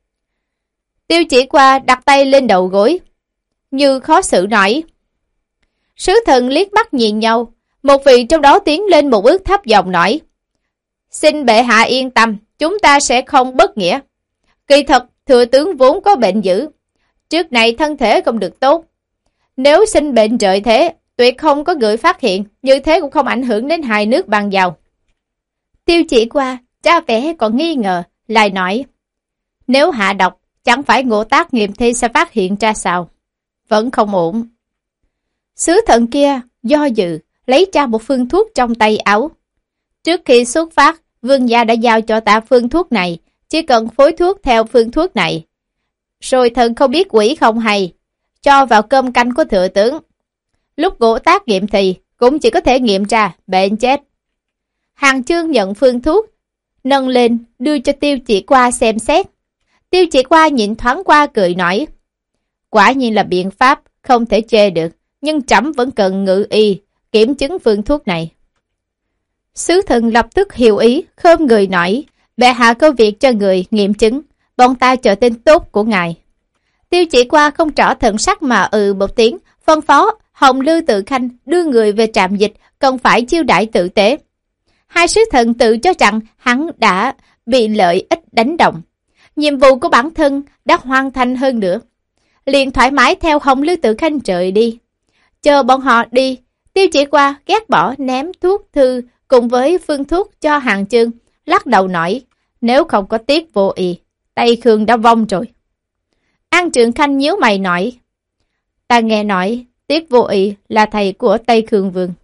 Tiêu Chỉ Qua đặt tay lên đầu gối, như khó xử nói. Sứ thần liếc mắt nhìn nhau, một vị trong đó tiến lên một bước thấp giọng nói. Xin bệ hạ yên tâm, chúng ta sẽ không bất nghĩa. Kỳ thật, thừa tướng vốn có bệnh dữ, trước này thân thể không được tốt. Nếu sinh bệnh trời thế, tuyệt không có người phát hiện, như thế cũng không ảnh hưởng đến hai nước bang giao. Tiêu Chỉ Qua, cha vẻ còn nghi ngờ, lại nói. Nếu hạ độc, chẳng phải Ngộ Tác nghiệm thi sẽ phát hiện ra sao? Vẫn không ổn. Sứ thần kia do dự, lấy ra một phương thuốc trong tay áo. Trước khi xuất phát, vương gia đã giao cho ta phương thuốc này, chỉ cần phối thuốc theo phương thuốc này. Rồi thần không biết quỷ không hay, cho vào cơm canh của thừa tướng. Lúc Ngộ Tác nghiệm thì cũng chỉ có thể nghiệm ra bệnh chết. Hàng Chương nhận phương thuốc, nâng lên đưa cho Tiêu Chỉ Qua xem xét. Tiêu Chỉ Qua nhìn thoáng qua cười nói. Quả nhiên là biện pháp không thể chê được, nhưng trẫm vẫn cần ngự y kiểm chứng phương thuốc này. Sứ thần lập tức hiểu ý, khom người nói. Bệ hạ có việc cho người nghiệm chứng, bọn ta chờ tên tốt của ngài. Tiêu Chỉ Qua không rõ thần sắc mà ừ một tiếng, phân phó Hồng Lư Tự Khanh đưa người về trạm dịch, cần phải chiêu đãi tử tế. Hai sứ thần tự cho rằng hắn đã bị lợi ích đánh động, nhiệm vụ của bản thân đã hoàn thành hơn nữa, liền thoải mái theo Hồng Lư Tự Khanh rời đi. Chờ bọn họ đi, Tiêu Chỉ Qua ghét bỏ ném thuốc thư cùng với phương thuốc cho Hàng Chương, lắc đầu nói, nếu không có Tiết Vô Y, Tây Khương đã vong rồi. An Trượng Khanh nhíu mày nói, ta nghe nói Tiết Vô Y là thầy của Tây Khương Vương.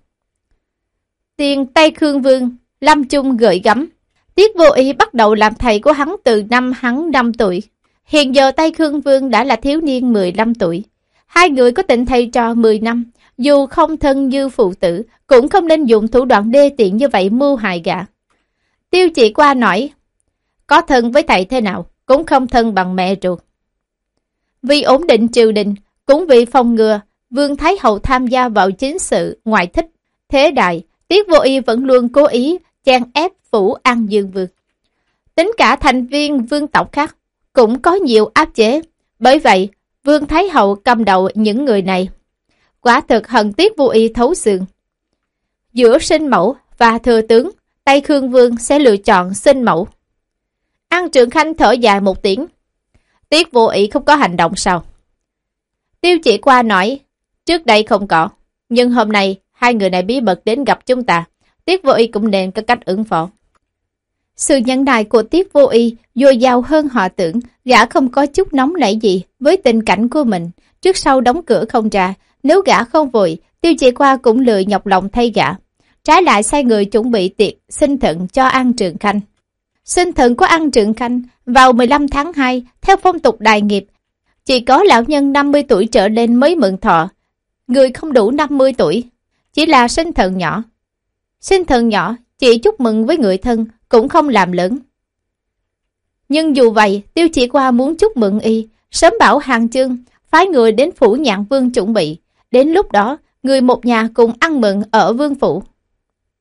Tiền Tây Khương Vương Lâm Trung gợi gắm, Tiết Vô Y bắt đầu làm thầy của hắn từ năm hắn năm tuổi. Hiện giờ Tây Khương Vương đã là thiếu niên mười lăm tuổi. Hai người có tình thầy trò mười năm, dù không thân như phụ tử, cũng không nên dùng thủ đoạn đê tiện như vậy mưu hại gã. Tiêu Chỉ Qua nói, có thân với thầy thế nào, cũng không thân bằng mẹ ruột. Vì ổn định triều đình, cũng vì phòng ngừa Vương Thái Hậu tham gia vào chính sự ngoại thích thế đại, Tiết Vô Y vẫn luôn cố ý chen ép phủ An Dương Vương. Tính cả thành viên vương tộc khác cũng có nhiều áp chế, bởi vậy Vương Thái Hậu cầm đầu những người này. Quả thực hận Tiết Vô Y thấu xương. Giữa sinh mẫu và thừa tướng, Tây Khương Vương sẽ lựa chọn sinh mẫu. An Trượng Khanh thở dài một tiếng. Tiết Vô Y không có hành động sao? Tiêu Chỉ Qua nói, trước đây không có, nhưng hôm nay hai người này bí mật đến gặp chúng ta, Tiết Vô Y cũng nên có cách ứng phó. Sự nhẫn nại của Tiết Vô Y dồi dào hơn họ tưởng, gã không có chút nóng nảy gì với tình cảnh của mình. Trước sau đóng cửa không ra, nếu gã không vội, Tiêu Chỉ Qua cũng lười nhọc lòng thay gã. Trái lại sai người chuẩn bị tiệc sinh thận cho An Trượng Khanh. Sinh thận của An Trượng Khanh vào mười lăm tháng hai, theo phong tục đại nghiệp, chỉ có lão nhân năm mươi tuổi trở lên mới mượn thọ, người không đủ năm mươi tuổi, chỉ là sinh thận nhỏ. Sinh thận nhỏ chỉ chúc mừng với người thân, cũng không làm lớn. Nhưng dù vậy, Tiêu Chỉ Qua muốn chúc mừng y, sớm bảo Hàng Chương phái người đến phủ Nhạn Vương chuẩn bị, đến lúc đó người một nhà cùng ăn mừng ở vương phủ.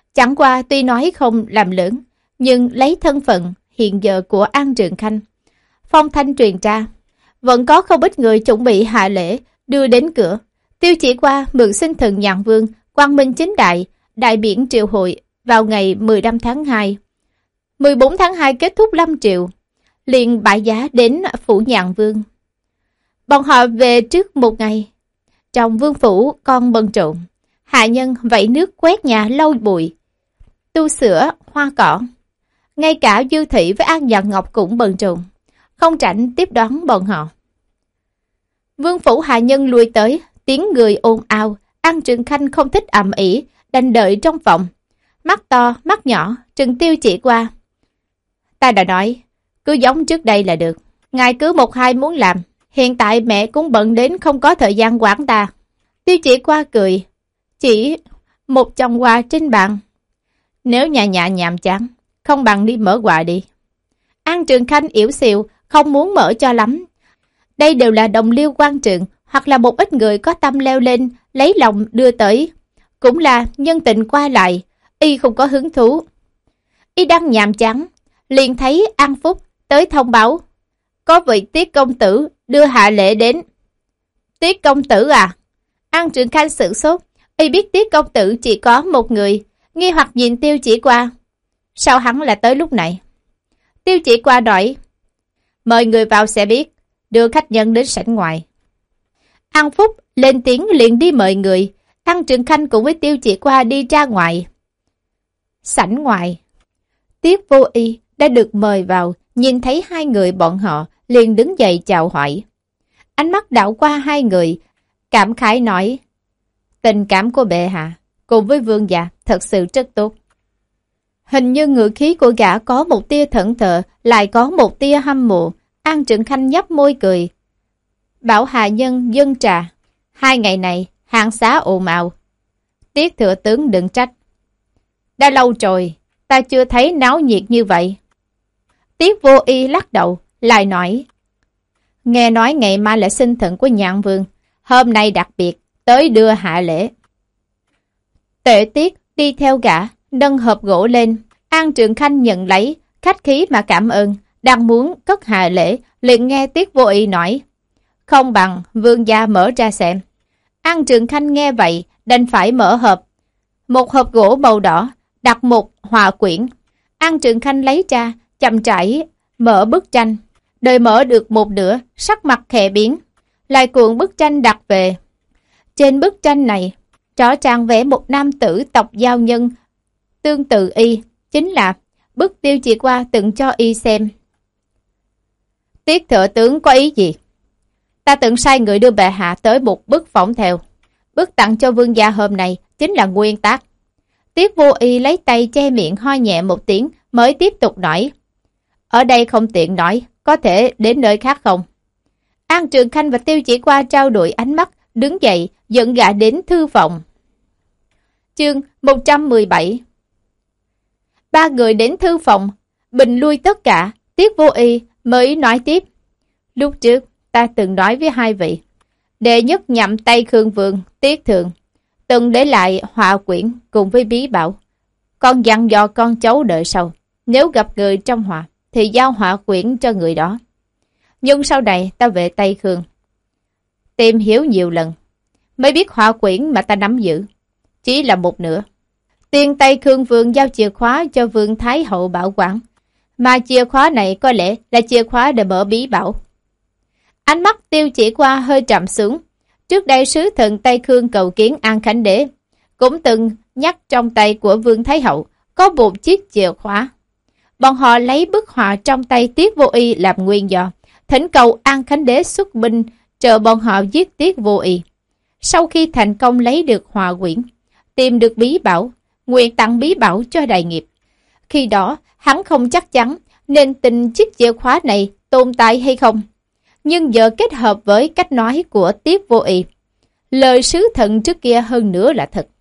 Chẳng qua tuy nói không làm lớn, nhưng lấy thân phận hiện giờ của An Trường Khanh, phong thanh truyền ra, vẫn có không ít người chuẩn bị hạ lễ đưa đến cửa. Tiêu Chỉ Qua mượn sinh thần Nhạn Vương, quang minh chính đại, đại biển triều hội vào ngày mười lăm tháng hai. mười bốn tháng hai kết thúc lâm triều, liền bãi giá đến phủ Nhạn Vương. Bọn họ về trước một ngày. Trong vương phủ còn bận rộn, hạ nhân vẩy nước quét nhà lau bụi, tu sửa hoa cỏ. Ngay cả Dư Thị với An Nhật Ngọc cũng bận rộn, không rảnh tiếp đón bọn họ. Vương phủ hạ nhân lui tới, tiếng người ồn ào. An Trường Khanh không thích ầm ĩ, đành đợi trong phòng, mắt to mắt nhỏ trừng Tiêu Chỉ Qua. Ta đã nói, cứ giống trước đây là được. Ngài cứ một hai muốn làm, hiện tại mẹ cũng bận đến không có thời gian quản ta. Tiêu Chỉ Qua cười, chỉ một chồng quà trên bàn. Nếu nhà nhà nhàm chán, không bằng đi mở quà đi. An Trường Khanh yểu xìu, không muốn mở cho lắm. Đây đều là đồng liêu quan trường, hoặc là một ít người có tâm leo lên, lấy lòng đưa tới. Cũng là nhân tình qua lại, y không có hứng thú. Y đang nhàm chán, liền thấy An Phúc tới thông báo. Có vị Tiết công tử đưa hạ lễ đến. Tiết công tử à? An Trường Khanh sửng sốt, y biết Tiết công tử chỉ có một người, nghi hoặc nhìn Tiêu Chỉ Qua. Sao hắn là tới lúc này? Tiêu Chỉ Qua nói, mời người vào sẽ biết, đưa khách nhân đến sảnh ngoài. An Phúc lên tiếng liền đi mời người. An Trường Khanh cùng với Tiêu Chỉ Qua đi ra ngoài. Sảnh ngoài, Tiết Vô Y đã được mời vào, nhìn thấy hai người bọn họ liền đứng dậy chào hỏi. Ánh mắt đảo qua hai người, cảm khái nói, tình cảm của bệ hạ cùng với vương gia thật sự rất tốt. Hình như ngữ khí của gã có một tia thẫn thờ, lại có một tia hâm mộ. An Trường Khanh nhấp môi cười, bảo hạ nhân dâng trà. Hai ngày này hạng xá ồn ào, Tiết thừa tướng đừng trách. Đã lâu rồi ta chưa thấy náo nhiệt như vậy. Tiết Vô Y lắc đầu, lại nói, nghe nói ngày mai là sinh thần của Nhạn Vương, hôm nay đặc biệt tới đưa hạ lễ. Tệ Tiết đi theo gã, nâng hộp gỗ lên. An Trường Khanh nhận lấy, khách khí mà cảm ơn, đang muốn cất hạ lễ, liền nghe Tiết Vô Y nói, không bằng vương gia mở ra xem. An Trường Khanh nghe vậy, đành phải mở hộp. Một hộp gỗ màu đỏ, đặt một họa quyển. An Trường Khanh lấy ra, chậm rãi mở bức tranh. Đợi mở được một nửa, sắc mặt khẽ biến, lại cuộn bức tranh đặt về. Trên bức tranh này, rõ ràng vẽ một nam tử tộc giao nhân tương tự y, chính là bức Tiêu Chỉ Qua từng cho y xem. Tiết thừa tướng có ý gì? Ta từng sai người đưa bệ hạ tới một bức phỏng theo. Bức tặng cho vương gia hôm nay chính là nguyên tác. Tiết Vô Y lấy tay che miệng ho nhẹ một tiếng, mới tiếp tục nói, ở đây không tiện nói, có thể đến nơi khác không? An Trường Khanh và Tiêu Chỉ Qua trao đổi ánh mắt, đứng dậy dẫn gã đến thư phòng. Chương một trăm mười bảy. Ba người đến thư phòng, bình lui tất cả. Tiết Vô Y mới nói tiếp, lúc trước ta từng nói với hai vị, đệ nhất nhậm Tây Khương Vương Tiết Thượng từng để lại họa quyển cùng với bí bảo, còn dặn dò con cháu đợi sau, nếu gặp người trong họa thì giao họa quyển cho người đó. Nhưng sau này ta về Tây Khương, tìm hiểu nhiều lần, mới biết họa quyển mà ta nắm giữ chỉ là một nửa. Tiên Tây Khương Vương giao chìa khóa cho Vương Thái Hậu bảo quản, mà chìa khóa này có lẽ là chìa khóa để mở bí bảo. Ánh mắt Tiêu Chỉ Qua hơi trầm xuống. Trước đây sứ thần Tây Khương cầu kiến An Khánh Đế, cũng từng nhắc trong tay của Vương Thái Hậu có một chiếc chìa khóa. Bọn họ lấy bức họa trong tay Tiết Vô Y làm nguyên do, thỉnh cầu An Khánh Đế xuất binh trợ bọn họ giết Tiết Vô Y. Sau khi thành công lấy được họa quyển, tìm được bí bảo, nguyện tặng bí bảo cho đại nghiệp. Khi đó, hắn không chắc chắn nên tin chiếc chìa khóa này tồn tại hay không. Nhưng giờ kết hợp với cách nói của Tiết Vô Y, lời sứ thần trước kia hơn nữa là thật.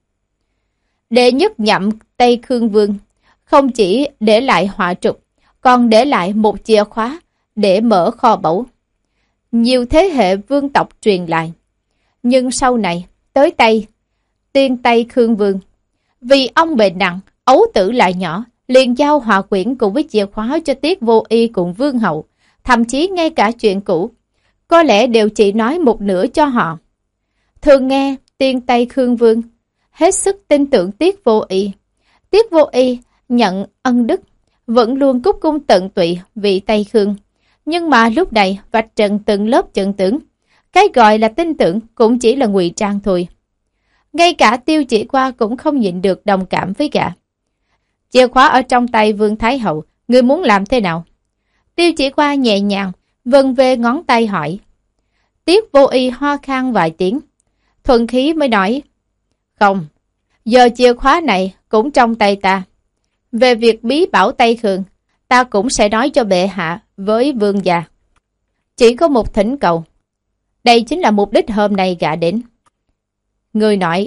Đệ nhất nhậm Tây Khương Vương không chỉ để lại họa trục, còn để lại một chìa khóa để mở kho báu. Nhiều thế hệ vương tộc truyền lại. Nhưng sau này, tới Tây, tiên Tây Khương Vương, Vì ông bệnh nặng, ấu tử lại nhỏ, liền giao hòa quyển cùng với chìa khóa cho Tiết Vô Y cùng Vương Hậu, thậm chí ngay cả chuyện cũ, có lẽ đều chỉ nói một nửa cho họ. Thường nghe tiên Tây Khương Vương hết sức tin tưởng Tiết Vô Y. Tiết Vô Y nhận ân đức, vẫn luôn cúc cung tận tụy vị Tây Khương. Nhưng mà lúc này vạch trần từng lớp trận tướng, cái gọi là tin tưởng cũng chỉ là ngụy trang thôi. Ngay cả Tiêu Chỉ Qua cũng không nhịn được đồng cảm với gã. Chìa khóa ở trong tay Vương Thái Hậu, ngươi muốn làm thế nào? Tiêu Chỉ Qua nhẹ nhàng vân về ngón tay hỏi. Tiết Vô Y ho khan vài tiếng, thuận khí mới nói, không, giờ chìa khóa này cũng trong tay ta. Về việc bí bảo Tây Khương, ta cũng sẽ nói cho bệ hạ với vương gia. Chỉ có một thỉnh cầu, đây chính là mục đích hôm nay gã đến. Người nói.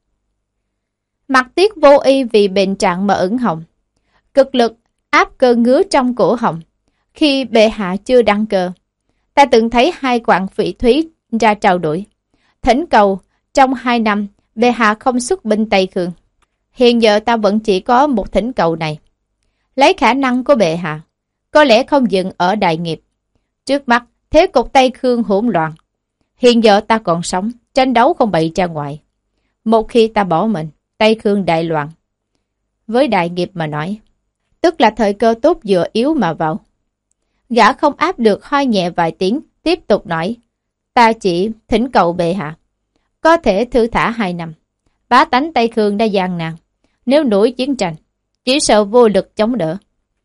Mặt Tiết Vô Y vì bệnh trạng mà ửng hồng, cực lực áp cơn ngứa trong cổ họng. Khi bệ hạ chưa đăng cơ, ta từng thấy hai quặng phỉ thúy ra trao đổi, thỉnh cầu trong hai năm bệ hạ không xuất binh Tây Khương. Hiện giờ ta vẫn chỉ có một thỉnh cầu này. Lấy khả năng của bệ hạ, có lẽ không dừng ở đại nghiệp. Trước mắt, thế cục Tây Khương hỗn loạn. Hiện giờ ta còn sống, tranh đấu không bị ra ngoài. Một khi ta bỏ mình, Tây Khương đại loạn. Với đại nghiệp mà nói, tức là thời cơ tốt dựa yếu mà vào. Gã không áp được hoi nhẹ vài tiếng, tiếp tục nói, ta chỉ thỉnh cầu bệ hạ, có thể thư thả hai năm. Bá tánh Tây Khương đã gian nan, nếu nổi chiến tranh, chỉ sợ vô lực chống đỡ.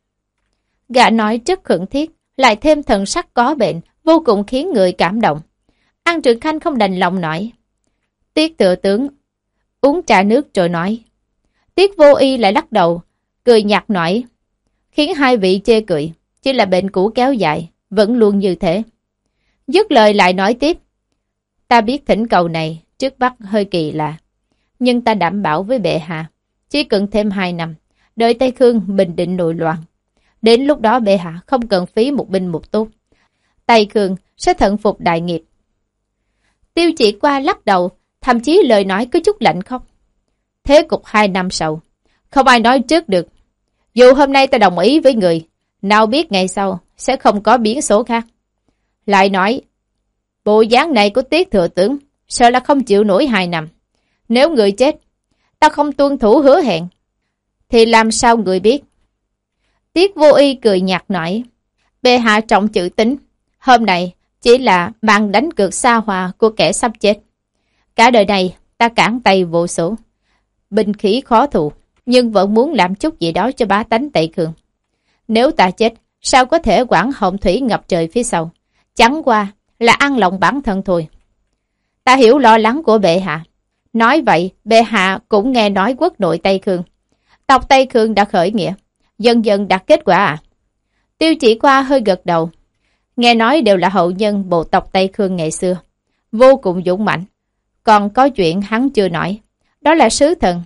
Gã nói rất khẩn thiết, lại thêm thần sắc có bệnh, vô cùng khiến người cảm động. An Trường Khanh không đành lòng nói. Tiết thừa tướng uống trà nước rồi nói. Tiết Vô Y lại lắc đầu, cười nhạt nói, khiến hai vị chê cười, chỉ là bệnh cũ kéo dài, vẫn luôn như thế. Dứt lời lại nói tiếp, ta biết thỉnh cầu này trước mắt hơi kỳ lạ, nhưng ta đảm bảo với bệ hạ, chỉ cần thêm hai năm, đợi Tây Khương bình định nội loạn. Đến lúc đó bệ hạ không cần phí một binh một tốt, Tây Khương sẽ thuận phục đại nghiệp. Tiêu Chỉ Qua lắc đầu, thậm chí lời nói có chút lạnh khóc. Thế cục hai năm sau, không ai nói trước được. Dù hôm nay ta đồng ý với người, nào biết ngày sau sẽ không có biến số khác. Lại nói, bộ dáng này của Tiết thừa tướng, sợ là không chịu nổi hai năm. Nếu người chết, ta không tuân thủ hứa hẹn, thì làm sao người biết? Tiết Vô Y cười nhạt nói, bệ hạ trọng chữ tính, hôm nay chỉ là bàn đánh cược xa hòa của kẻ sắp chết. Cả đời này ta cản tay vô số, binh khí khó thụ, nhưng vẫn muốn làm chút gì đó cho bá tánh Tây Khương. Nếu ta chết, sao có thể quản hồng thủy ngập trời phía sau? Chẳng qua là ăn lòng bản thân thôi. Ta hiểu lo lắng của bệ hạ. Nói vậy, bệ hạ cũng nghe nói quốc nội Tây Khương. Tộc Tây Khương đã khởi nghĩa, dần dần đạt kết quả à? Tiêu Chỉ Qua hơi gật đầu. Nghe nói đều là hậu nhân bộ tộc Tây Khương ngày xưa, vô cùng dũng mạnh. Còn có chuyện hắn chưa nói, đó là sứ thần.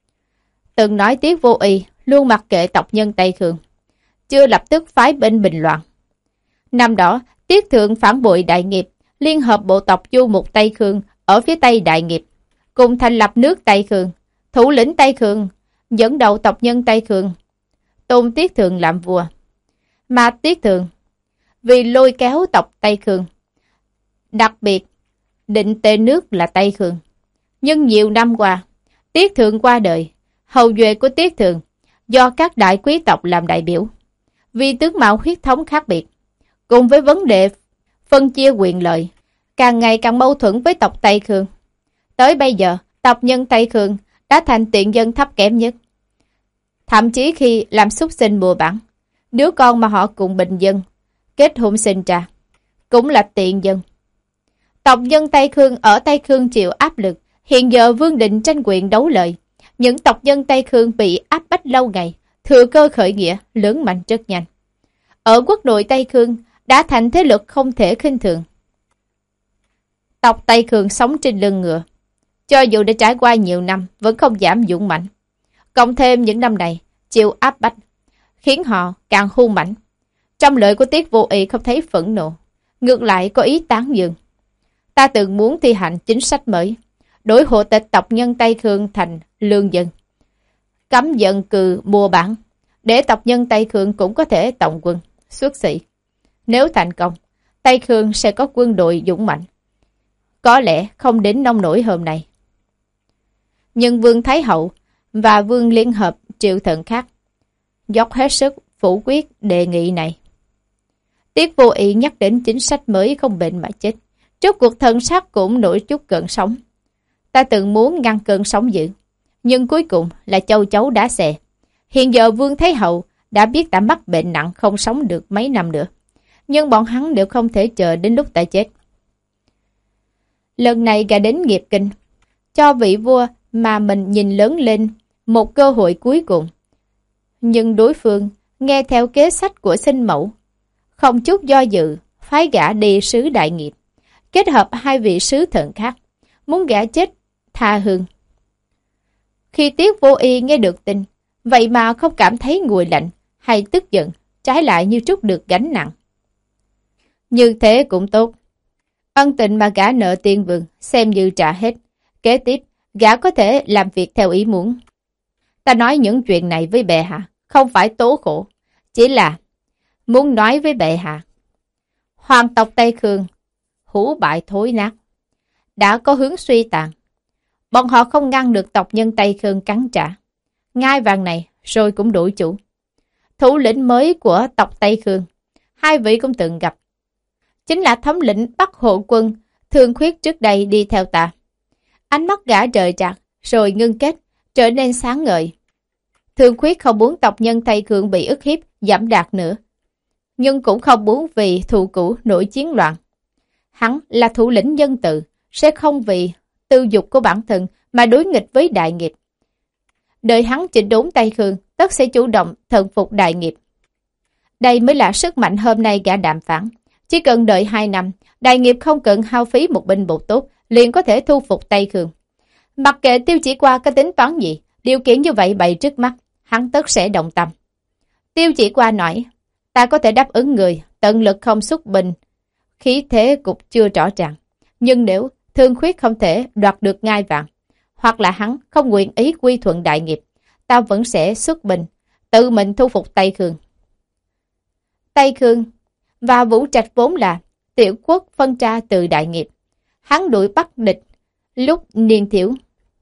Từng nói Tiết Vô Y luôn mặc kệ tộc nhân Tây Khương, chưa lập tức phái binh bình loạn. Năm đó, Tiết Thượng phản bội đại nghiệp, liên hợp bộ tộc du mục Tây Khương ở phía Tây đại nghiệp, cùng thành lập nước Tây Khương. Thủ lĩnh Tây Khương dẫn đầu tộc nhân Tây Khương, tôn Tiết Thượng làm vua. Mà Tiết Thượng vì lôi kéo tộc Tây Khương, đặc biệt định tên nước là Tây Khương. Nhưng nhiều năm qua, Tiết Thượng qua đời, hậu duệ của Tiết Thượng do các đại quý tộc làm đại biểu. Vì tướng mạo huyết thống khác biệt, cùng với vấn đề phân chia quyền lợi, càng ngày càng mâu thuẫn với tộc Tây Khương. Tới bây giờ, tộc nhân Tây Khương đã thành tiện dân thấp kém nhất. Thậm chí khi làm súc sinh mua bán, đứa con mà họ cùng bình dân kết hôn sinh ra cũng là tiện dân. Tộc nhân Tây Khương ở Tây Khương chịu áp lực, hiện giờ vương định tranh quyền đấu lợi. Những tộc nhân Tây Khương bị áp bách lâu ngày, thừa cơ khởi nghĩa, lớn mạnh rất nhanh. Ở quốc nội Tây Khương đã thành thế lực không thể khinh thường. Tộc Tây Khương sống trên lưng ngựa, cho dù đã trải qua nhiều năm vẫn không giảm dũng mạnh. Cộng thêm những năm này chịu áp bách, khiến họ càng hung mạnh. Trong lời của Tiết Vô Y không thấy phẫn nộ, ngược lại có ý tán dương. Ta từng muốn thi hành chính sách mới, đổi hộ tịch tộc nhân Tây Khương thành lương dân, cấm dân cư mua bán, để tộc nhân Tây Khương cũng có thể tổng quân, xuất sĩ. Nếu thành công, Tây Khương sẽ có quân đội dũng mạnh. Có lẽ không đến nông nổi hôm nay. Nhưng Vương Thái Hậu và Vương Liên Hợp Triệu Thần khác dốc hết sức phủ quyết đề nghị này. Tiết Vô Ý nhắc đến chính sách mới không bệnh mà chết. Trước cuộc thần sát cũng nổi chút cơn sóng. Ta từng muốn ngăn cơn sóng dữ, nhưng cuối cùng là châu chấu đá xè. Hiện giờ Vương Thái Hậu đã biết ta mắc bệnh nặng không sống được mấy năm nữa. Nhưng bọn hắn đều không thể chờ đến lúc ta chết. Lần này gã đến nghiệp kinh, cho vị vua mà mình nhìn lớn lên một cơ hội cuối cùng. Nhưng đối phương nghe theo kế sách của sinh mẫu, không chút do dự, phái gã đi sứ đại nghiệp, kết hợp hai vị sứ thần khác, muốn gã chết tha hương. Khi Tiết Vô Y nghe được tin, vậy mà không cảm thấy nguội lạnh hay tức giận, trái lại như trút được gánh nặng. Như thế cũng tốt. Ân tình mà gã nợ Tiên Vương xem như trả hết. Kế tiếp, gã có thể làm việc theo ý muốn. Ta nói những chuyện này với bệ hạ, không phải tố khổ, chỉ là muốn nói với bệ hạ. Hoàng tộc Tây Khương, hủ bại thối nát, đã có hướng suy tàn. Bọn họ không ngăn được tộc nhân Tây Khương cắn trả. Ngai vàng này rồi cũng đổi chủ. Thủ lĩnh mới của tộc Tây Khương, hai vị cũng từng gặp. Chính là thống lĩnh Bắc Hộ Quân, Thương Khuyết trước đây đi theo ta. Ánh mắt gã rời rạc, rồi ngưng kết, trở nên sáng ngời. Thương Khuyết không muốn tộc nhân Tây Khương bị ức hiếp, giảm đạt nữa. Nhưng cũng không muốn vì thù cũ nổi chiến loạn. Hắn là thủ lĩnh nhân từ, sẽ không vì tư dục của bản thân mà đối nghịch với đại nghiệp. Đợi hắn chỉnh đốn Tây Khương, tất sẽ chủ động thần phục đại nghiệp. Đây mới là sức mạnh hôm nay gã đàm phán. Chỉ cần đợi hai năm, đại nghiệp không cần hao phí một binh bộ tốt, liền có thể thu phục Tây Khương. Mặc kệ Tiêu Chỉ Qua có tính toán gì, điều kiện như vậy bày trước mắt, hắn tất sẽ động tâm. Tiêu Chỉ Qua nói, ta có thể đáp ứng người, tận lực không xuất binh, khí thế cục chưa rõ ràng. Nhưng nếu Thương Khuyết không thể đoạt được ngai vàng, hoặc là hắn không nguyện ý quy thuận đại nghiệp, ta vẫn sẽ xuất binh, tự mình thu phục Tây Khương. Tây Khương và Vũ Trạch vốn là tiểu quốc phân ra từ đại nghiệp. Hắn đuổi bắt địch lúc niên thiếu.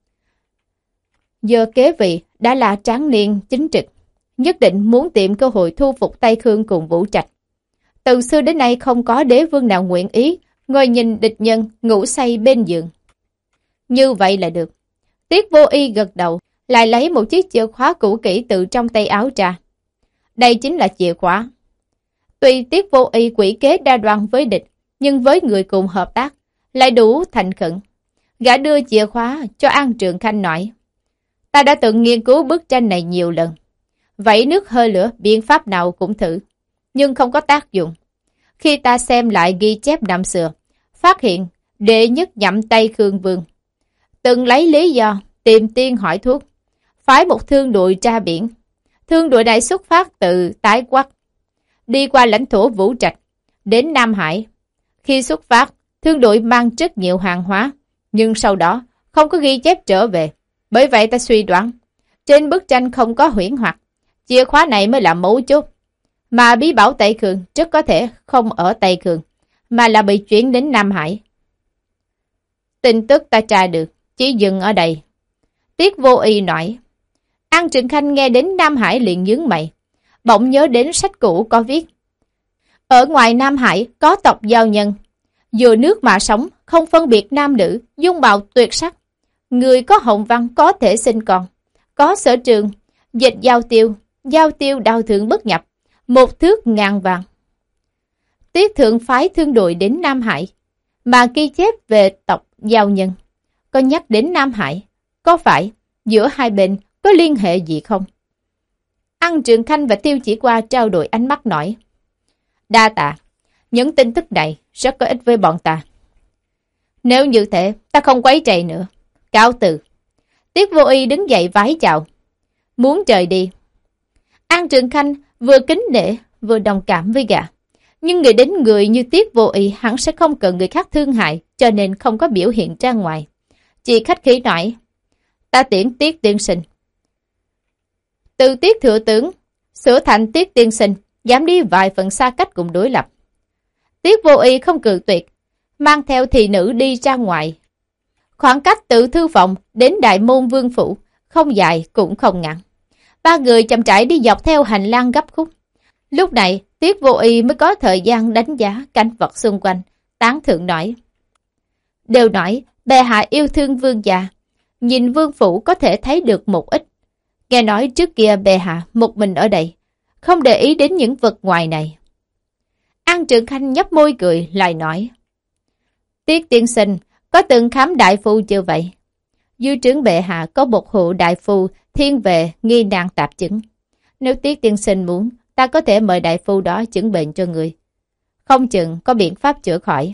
Giờ kế vị đã là tráng niên chính trực, nhất định muốn tìm cơ hội thu phục Tây Khương cùng Vũ Trạch. Từ xưa đến nay không có đế vương nào nguyện ý ngồi nhìn địch nhân ngủ say bên giường. Như vậy là được. Tiết Vô Y gật đầu, lại lấy một chiếc chìa khóa cũ kỹ từ trong tay áo ra. Đây chính là chìa khóa. Tuy Tiết Vô Y quỷ kế đa đoan với địch, nhưng với người cùng hợp tác, lại đủ thành khẩn. Gã đưa chìa khóa cho An Trường Khanh nói, ta đã từng nghiên cứu bức tranh này nhiều lần. Vẫy nước hơi lửa, biện pháp nào cũng thử, nhưng không có tác dụng. Khi ta xem lại ghi chép năm xưa, phát hiện đệ nhất nhậm Tây Khương Vương từng lấy lý do tìm tiên hỏi thuốc, phái một thương đội tra biển. Thương đội này xuất phát từ Tái Quắc, đi qua lãnh thổ Vũ Trạch, đến Nam Hải. Khi xuất phát, thương đội mang rất nhiều hàng hóa, nhưng sau đó không có ghi chép trở về. Bởi vậy ta suy đoán, trên bức tranh không có huyễn hoặc, chìa khóa này mới là mấu chốt. Mà bí bảo Tây Khương rất có thể không ở Tây Khương, mà là bị chuyển đến Nam Hải. Tin tức ta tra được, chỉ dừng ở đây. Tiết Vô Y nói. An Trường Khanh nghe đến Nam Hải liền nhướng mày, bỗng nhớ đến sách cũ có viết. Ở ngoài Nam Hải có tộc giao nhân, vừa nước mà sống, không phân biệt nam nữ, dung mạo tuyệt sắc. Người có hồng văn có thể sinh con, có sở trường, dịch giao tiêu, giao tiêu đào thượng bất nhập, một thước ngàn vàng. Tiết thượng phái thương đội đến Nam Hải, mà ghi chép về tộc giao nhân. Có nhắc đến Nam Hải, có phải giữa hai bên có liên hệ gì không? An Trường Khanh và Tiêu Chỉ Qua trao đổi ánh mắt nói. Đa tạ, những tin tức này rất có ích với bọn ta. Nếu như thế, ta không quấy rầy nữa. Cáo từ. Tiết Vô Y đứng dậy vái chào, muốn rời đi. An Trường Khanh vừa kính nể vừa đồng cảm với gã. Nhưng người đến người như Tiết Vô Y hẳn sẽ không cần người khác thương hại, cho nên không có biểu hiện ra ngoài. Chỉ khách khí nói, ta tiễn Tiết tiên sinh. Từ Tiết thừa tướng sửa thành Tiết tiên sinh, giảm đi vài phần xa cách cùng đối lập. Tiết Vô Y không cự tuyệt, mang theo thị nữ đi ra ngoài. Khoảng cách từ thư phòng đến đại môn vương phủ không dài cũng không ngắn. Ba người chậm rãi đi dọc theo hành lang gấp khúc. Lúc này, Tiết Vô Y mới có thời gian đánh giá cảnh vật xung quanh, tán thưởng nói. Đều nói, bệ hạ yêu thương vương gia, nhìn vương phủ có thể thấy được một ít. Nghe nói trước kia bệ hạ một mình ở đây, không để ý đến những vật ngoài này. An Trường Khanh nhấp môi cười, lại nói. Tiết tiên sinh, có từng khám đại phu chưa vậy? Dưới trướng bệ hạ có một hộ đại phu thiên về nghi nan tạp chứng. Nếu Tiết tiên sinh muốn, ta có thể mời đại phu đó chẩn bệnh cho người. Không chừng có biện pháp chữa khỏi.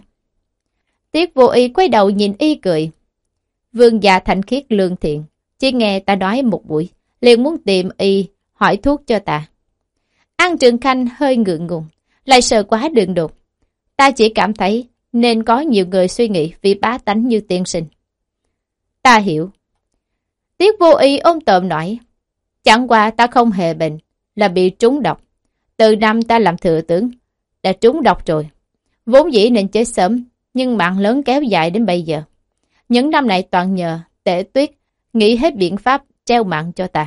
Tiết Vô Y quay đầu nhìn y cười. Vương gia thanh khiết lương thiện, chỉ nghe ta nói một buổi, liền muốn tìm y hỏi thuốc cho ta. An Trường Khanh hơi ngượng ngùng, lại sợ quá đường đột. Ta chỉ cảm thấy nên có nhiều người suy nghĩ vì bá tánh như tiên sinh. Ta hiểu. Tiết Vô Y ôm tợm nói. Chẳng qua ta không hề bệnh, là bị trúng độc. Từ năm ta làm thừa tướng, đã trúng độc rồi. Vốn dĩ nên chết sớm, nhưng mạng lớn kéo dài đến bây giờ. Những năm này toàn nhờ Tể Tuyết nghĩ hết biện pháp treo mạng cho ta.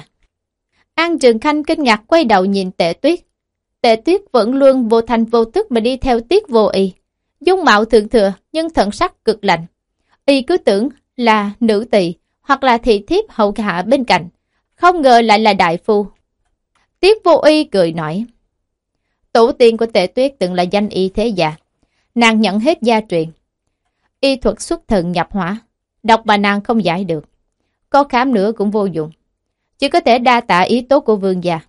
An Trường Khanh kinh ngạc quay đầu nhìn Tể Tuyết. Tể Tuyết vẫn luôn vô thành vô tức mà đi theo Tiết Vô Y. Dung mạo thượng thừa nhưng thần sắc cực lạnh. Y cứ tưởng là nữ tỳ hoặc là thị thiếp hậu hạ bên cạnh, không ngờ lại là đại phu. Tiết Vô Y cười nói. Tổ tiên của Tể Tuyết từng là danh y thế gia, nàng nhận hết gia truyền. Y thuật xuất thần nhập hỏa, độc mà nàng không giải được. Có khám nữa cũng vô dụng, chỉ có thể đa tạ ý tốt của vương gia.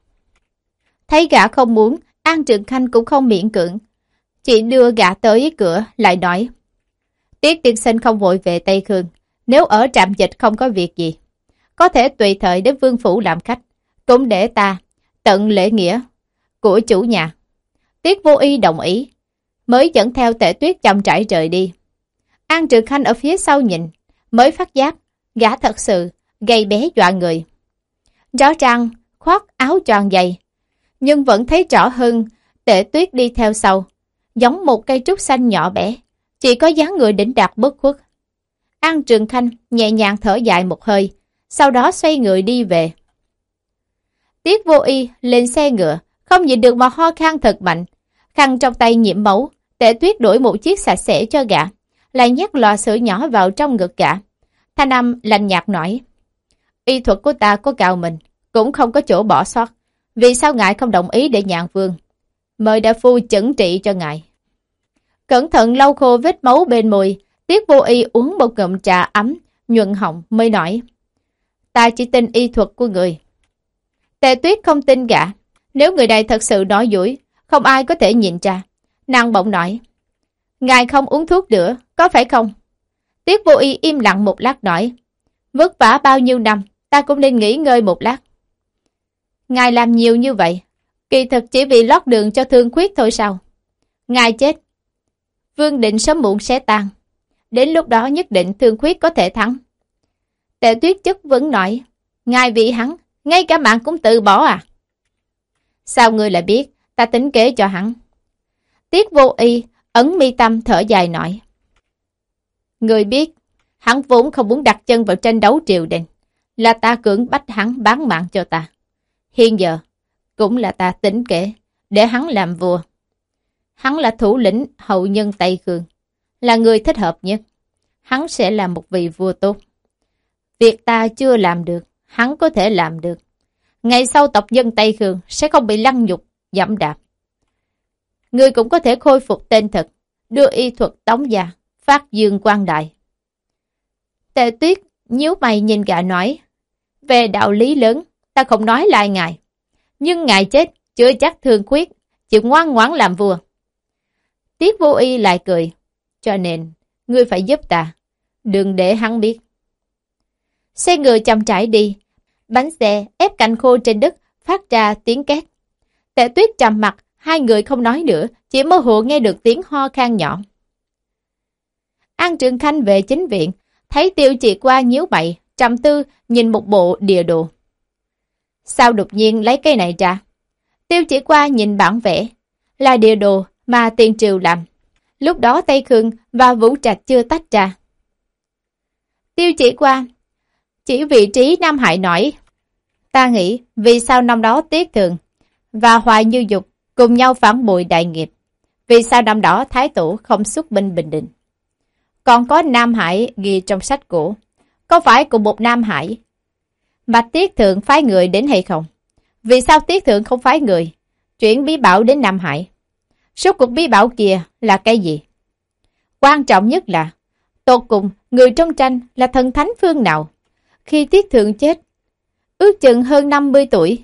Thấy gã không muốn, An Trường Khanh cũng không miễn cưỡng, chỉ đưa gã tới cửa lại nói. Tiết tiên sinh không vội về Tây Khương, nếu ở trạm dịch không có việc gì, có thể tùy thời đến vương phủ làm khách, cũng để ta tận lễ nghĩa của chủ nhà. Tiết Vô Y đồng ý, mới dẫn theo Tể Tuyết chậm rãi rời đi. An Trường Khanh ở phía sau nhìn, mới phát giác gã thật sự gầy bé dọa người. Rõ ràng khoác áo tròn dày, nhưng vẫn thấy rõ hơn Tể Tuyết đi theo sau, giống một cây trúc xanh nhỏ bé, chỉ có dáng người đỉnh đạt bất khuất. An Trường Khanh nhẹ nhàng thở dài một hơi, sau đó xoay người đi về. Tiết Vô Y lên xe ngựa, không nhịn được mà ho khan thật mạnh, khăn trong tay nhiễm máu. Tể Tuyết đổi một chiếc sạch sẽ cho gã, lại nhét lọ sữa nhỏ vào trong ngực gã. Thanh âm lạnh nhạt nói. Y thuật của ta có cao mình, cũng không có chỗ bỏ sót. Vì sao ngài không đồng ý để nhạn vương mời đại phu chẩn trị cho ngài? Cẩn thận lau khô vết máu bên môi, Tiết Vô Y uống một ngụm trà ấm, nhuận họng mới nói. Ta chỉ tin y thuật của người. Tề Tuyết không tin gã. Nếu người này thật sự nói dối, không ai có thể nhìn ra. Nàng bỗng nói. Ngài không uống thuốc nữa, có phải không? Tiết Vô Y im lặng một lát nói. Vất vả bao nhiêu năm, ta cũng nên nghỉ ngơi một lát. Ngài làm nhiều như vậy, kỳ thực chỉ vì lót đường cho Thương Khuyết thôi sao? Ngài chết, Vương Định sớm muộn sẽ tan. Đến lúc đó nhất định Thương Khuyết có thể thắng. Tề Tuyết chất vẫn nói. Ngài vì hắn, ngay cả mạng cũng từ bỏ à? Sao ngươi lại biết, ta tính kế cho hắn? Tiết Vô Y ấn mi tâm thở dài nói. Ngươi biết, hắn vốn không muốn đặt chân vào tranh đấu triều đình, là ta cưỡng bách hắn bán mạng cho ta. Hiện giờ, cũng là ta tính kế, để hắn làm vua. Hắn là thủ lĩnh hậu nhân Tây Khương, là người thích hợp nhất. Hắn sẽ là một vị vua tốt. Việc ta chưa làm được, hắn có thể làm được. Ngày sau tộc nhân Tây Khương sẽ không bị lăng nhục, dẫm đạp. Ngươi cũng có thể khôi phục tên thật, đưa y thuật tống gia, phát dương quang đại. Tề Tuyết nhíu mày nhìn gã nói. Về đạo lý lớn, ta không nói lại ngài. Nhưng ngài chết, chưa chắc Thương Khuyết chịu ngoan ngoãn làm vua. Tiết Vô Y lại cười. Cho nên, ngươi phải giúp ta. Đừng để hắn biết. Xe ngựa chậm rãi đi. Bánh xe ép cành khô trên đất, phát ra tiếng két. Tề Tuyết trầm mặt, hai người không nói nữa, chỉ mơ hồ nghe được tiếng ho khan nhỏ. An Trường Khanh về chính viện, thấy Tiêu Chỉ qua nhíu mày, trầm tư nhìn một bộ địa đồ. Sao đột nhiên lấy cái này ra? Tiêu Chỉ Qua nhìn bản vẽ, là địa đồ mà Tiền Triều làm. Lúc đó Tây Khương và Vũ Trạch chưa tách ra. Tiêu Chỉ Qua chỉ vị trí Nam Hải nói, ta nghĩ vì sao năm đó Tiết Thường và Hoài Như Dục cùng nhau phản bội đại nghiệp, vì sao năm đó Thái Tổ không xuất binh Bình Định. Còn có Nam Hải ghi trong sách cũ, có phải cùng một Nam Hải mà Tiết Thượng phái người đến hay không? Vì sao Tiết Thượng không phái người chuyển bí bảo đến Nam Hải? Số cuộc bí bảo kia là cái gì? Quan trọng nhất là tột cùng người trong tranh là thần thánh phương nào? Khi Tiết Thượng chết, ước chừng hơn năm mươi tuổi.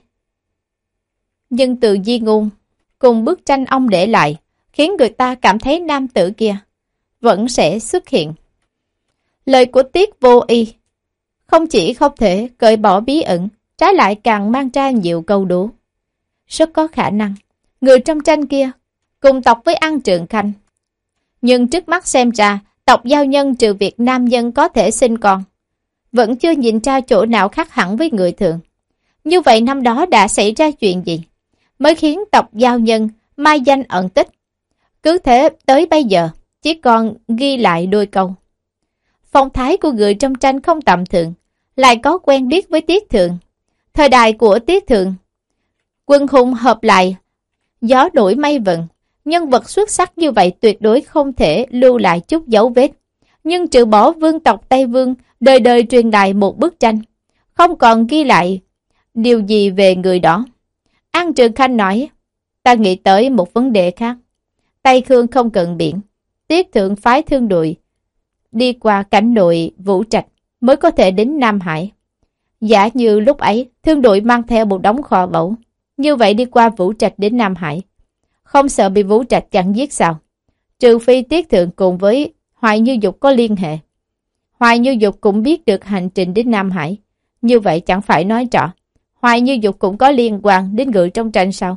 Nhưng từ di ngôn cùng bức tranh ông để lại khiến người ta cảm thấy nam tử kia vẫn sẽ xuất hiện. Lời của Tiết Vô Y không chỉ không thể cởi bỏ bí ẩn, trái lại càng mang ra nhiều câu đố. Rất có khả năng người trong tranh kia cùng tộc với An Trường Khanh. Nhưng trước mắt xem ra tộc Giao Nhân trừ việc nam nhân có thể sinh con, vẫn chưa nhìn ra chỗ nào khác hẳn với người thường. Như vậy năm đó đã xảy ra chuyện gì mới khiến tộc Giao Nhân mai danh ẩn tích? Cứ thế tới bây giờ chỉ còn ghi lại đôi câu. Phong thái của người trong tranh không tầm thường, lại có quen biết với Tiết Thượng. Thời đại của Tiết Thượng, quân hùng hợp lại, gió đổi mây vận. Nhân vật xuất sắc như vậy tuyệt đối không thể lưu lại chút dấu vết. Nhưng trừ bỏ vương tộc Tây Vương, đời đời truyền lại một bức tranh, không còn ghi lại điều gì về người đó. An Trường Khanh nói, ta nghĩ tới một vấn đề khác. Tây Khương không cần biển, Tiết Thượng phái thương đội đi qua cảnh nội Vũ Trạch mới có thể đến Nam Hải. Giả như lúc ấy thương đội mang theo một đống kho báu, như vậy đi qua Vũ Trạch đến Nam Hải, không sợ bị Vũ Trạch chặn giết sao? Trừ phi Tiết Thượng cùng với Hoài Như Dục có liên hệ. Hoài Như Dục cũng biết được hành trình đến Nam Hải, như vậy chẳng phải nói rõ Hoài Như Dục cũng có liên quan đến người trong tranh sao?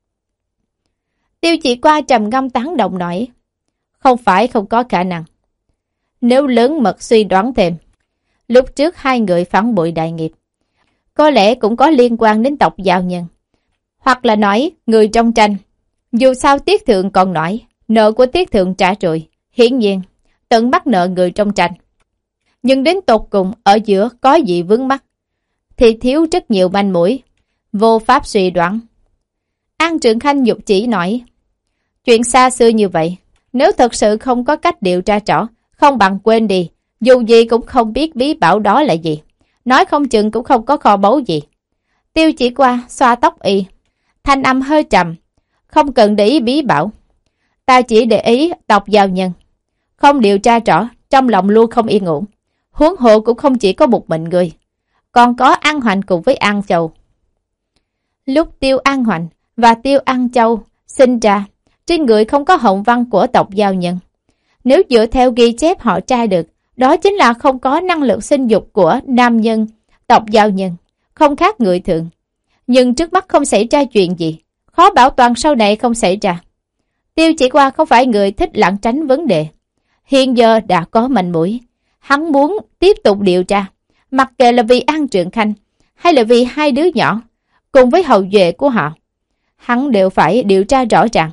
Tiêu Chỉ Qua trầm ngâm tán đồng nói, không phải không có khả năng. Nếu lớn mật suy đoán thêm, lúc trước hai người phản bội đại nghiệp, có lẽ cũng có liên quan đến tộc Giao Nhân. Hoặc là nói, người trong tranh. Dù sao Tiết Thượng còn nói, nợ của Tiết Thượng trả rồi, hiển nhiên, tận bắt nợ người trong tranh. Nhưng đến tột cùng, ở giữa có gì vướng mắc, thì thiếu rất nhiều manh mối, vô pháp suy đoán. An Trường Khanh dục chỉ nói, chuyện xa xưa như vậy, nếu thật sự không có cách điều tra rõ, không bằng quên đi, dù gì cũng không biết bí bảo đó là gì. Nói không chừng cũng không có kho báu gì. Tiêu Chỉ Qua xoa tóc y, thanh âm hơi trầm, không cần để ý bí bảo. Ta chỉ để ý tộc Giao Nhân, không điều tra rõ, trong lòng luôn không yên ổn. Huống hộ cũng không chỉ có một mình người, còn có An Hoành cùng với An Châu. Lúc Tiêu An Hoành và Tiêu An Châu sinh ra, trên người không có hồng văn của tộc Giao Nhân. Nếu dựa theo ghi chép họ trai được, đó chính là không có năng lực sinh dục của nam nhân, tộc Giao Nhân, không khác người thường. Nhưng trước mắt không xảy ra chuyện gì, khó bảo toàn sau này không xảy ra. Tiêu Chỉ Qua không phải người thích lảng tránh vấn đề. Hiện giờ đã có manh mối, hắn muốn tiếp tục điều tra, mặc kệ là vì An Trường Khanh hay là vì hai đứa nhỏ, cùng với hậu duệ của họ. Hắn đều phải điều tra rõ ràng.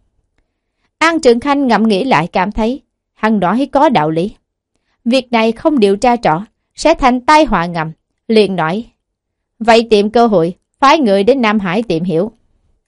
An Trường Khanh ngẫm nghĩ lại cảm thấy, hắn nói có đạo lý. Việc này không điều tra rõ, sẽ thành tai họa ngầm. Liền nói, vậy tìm cơ hội, phái người đến Nam Hải tìm hiểu.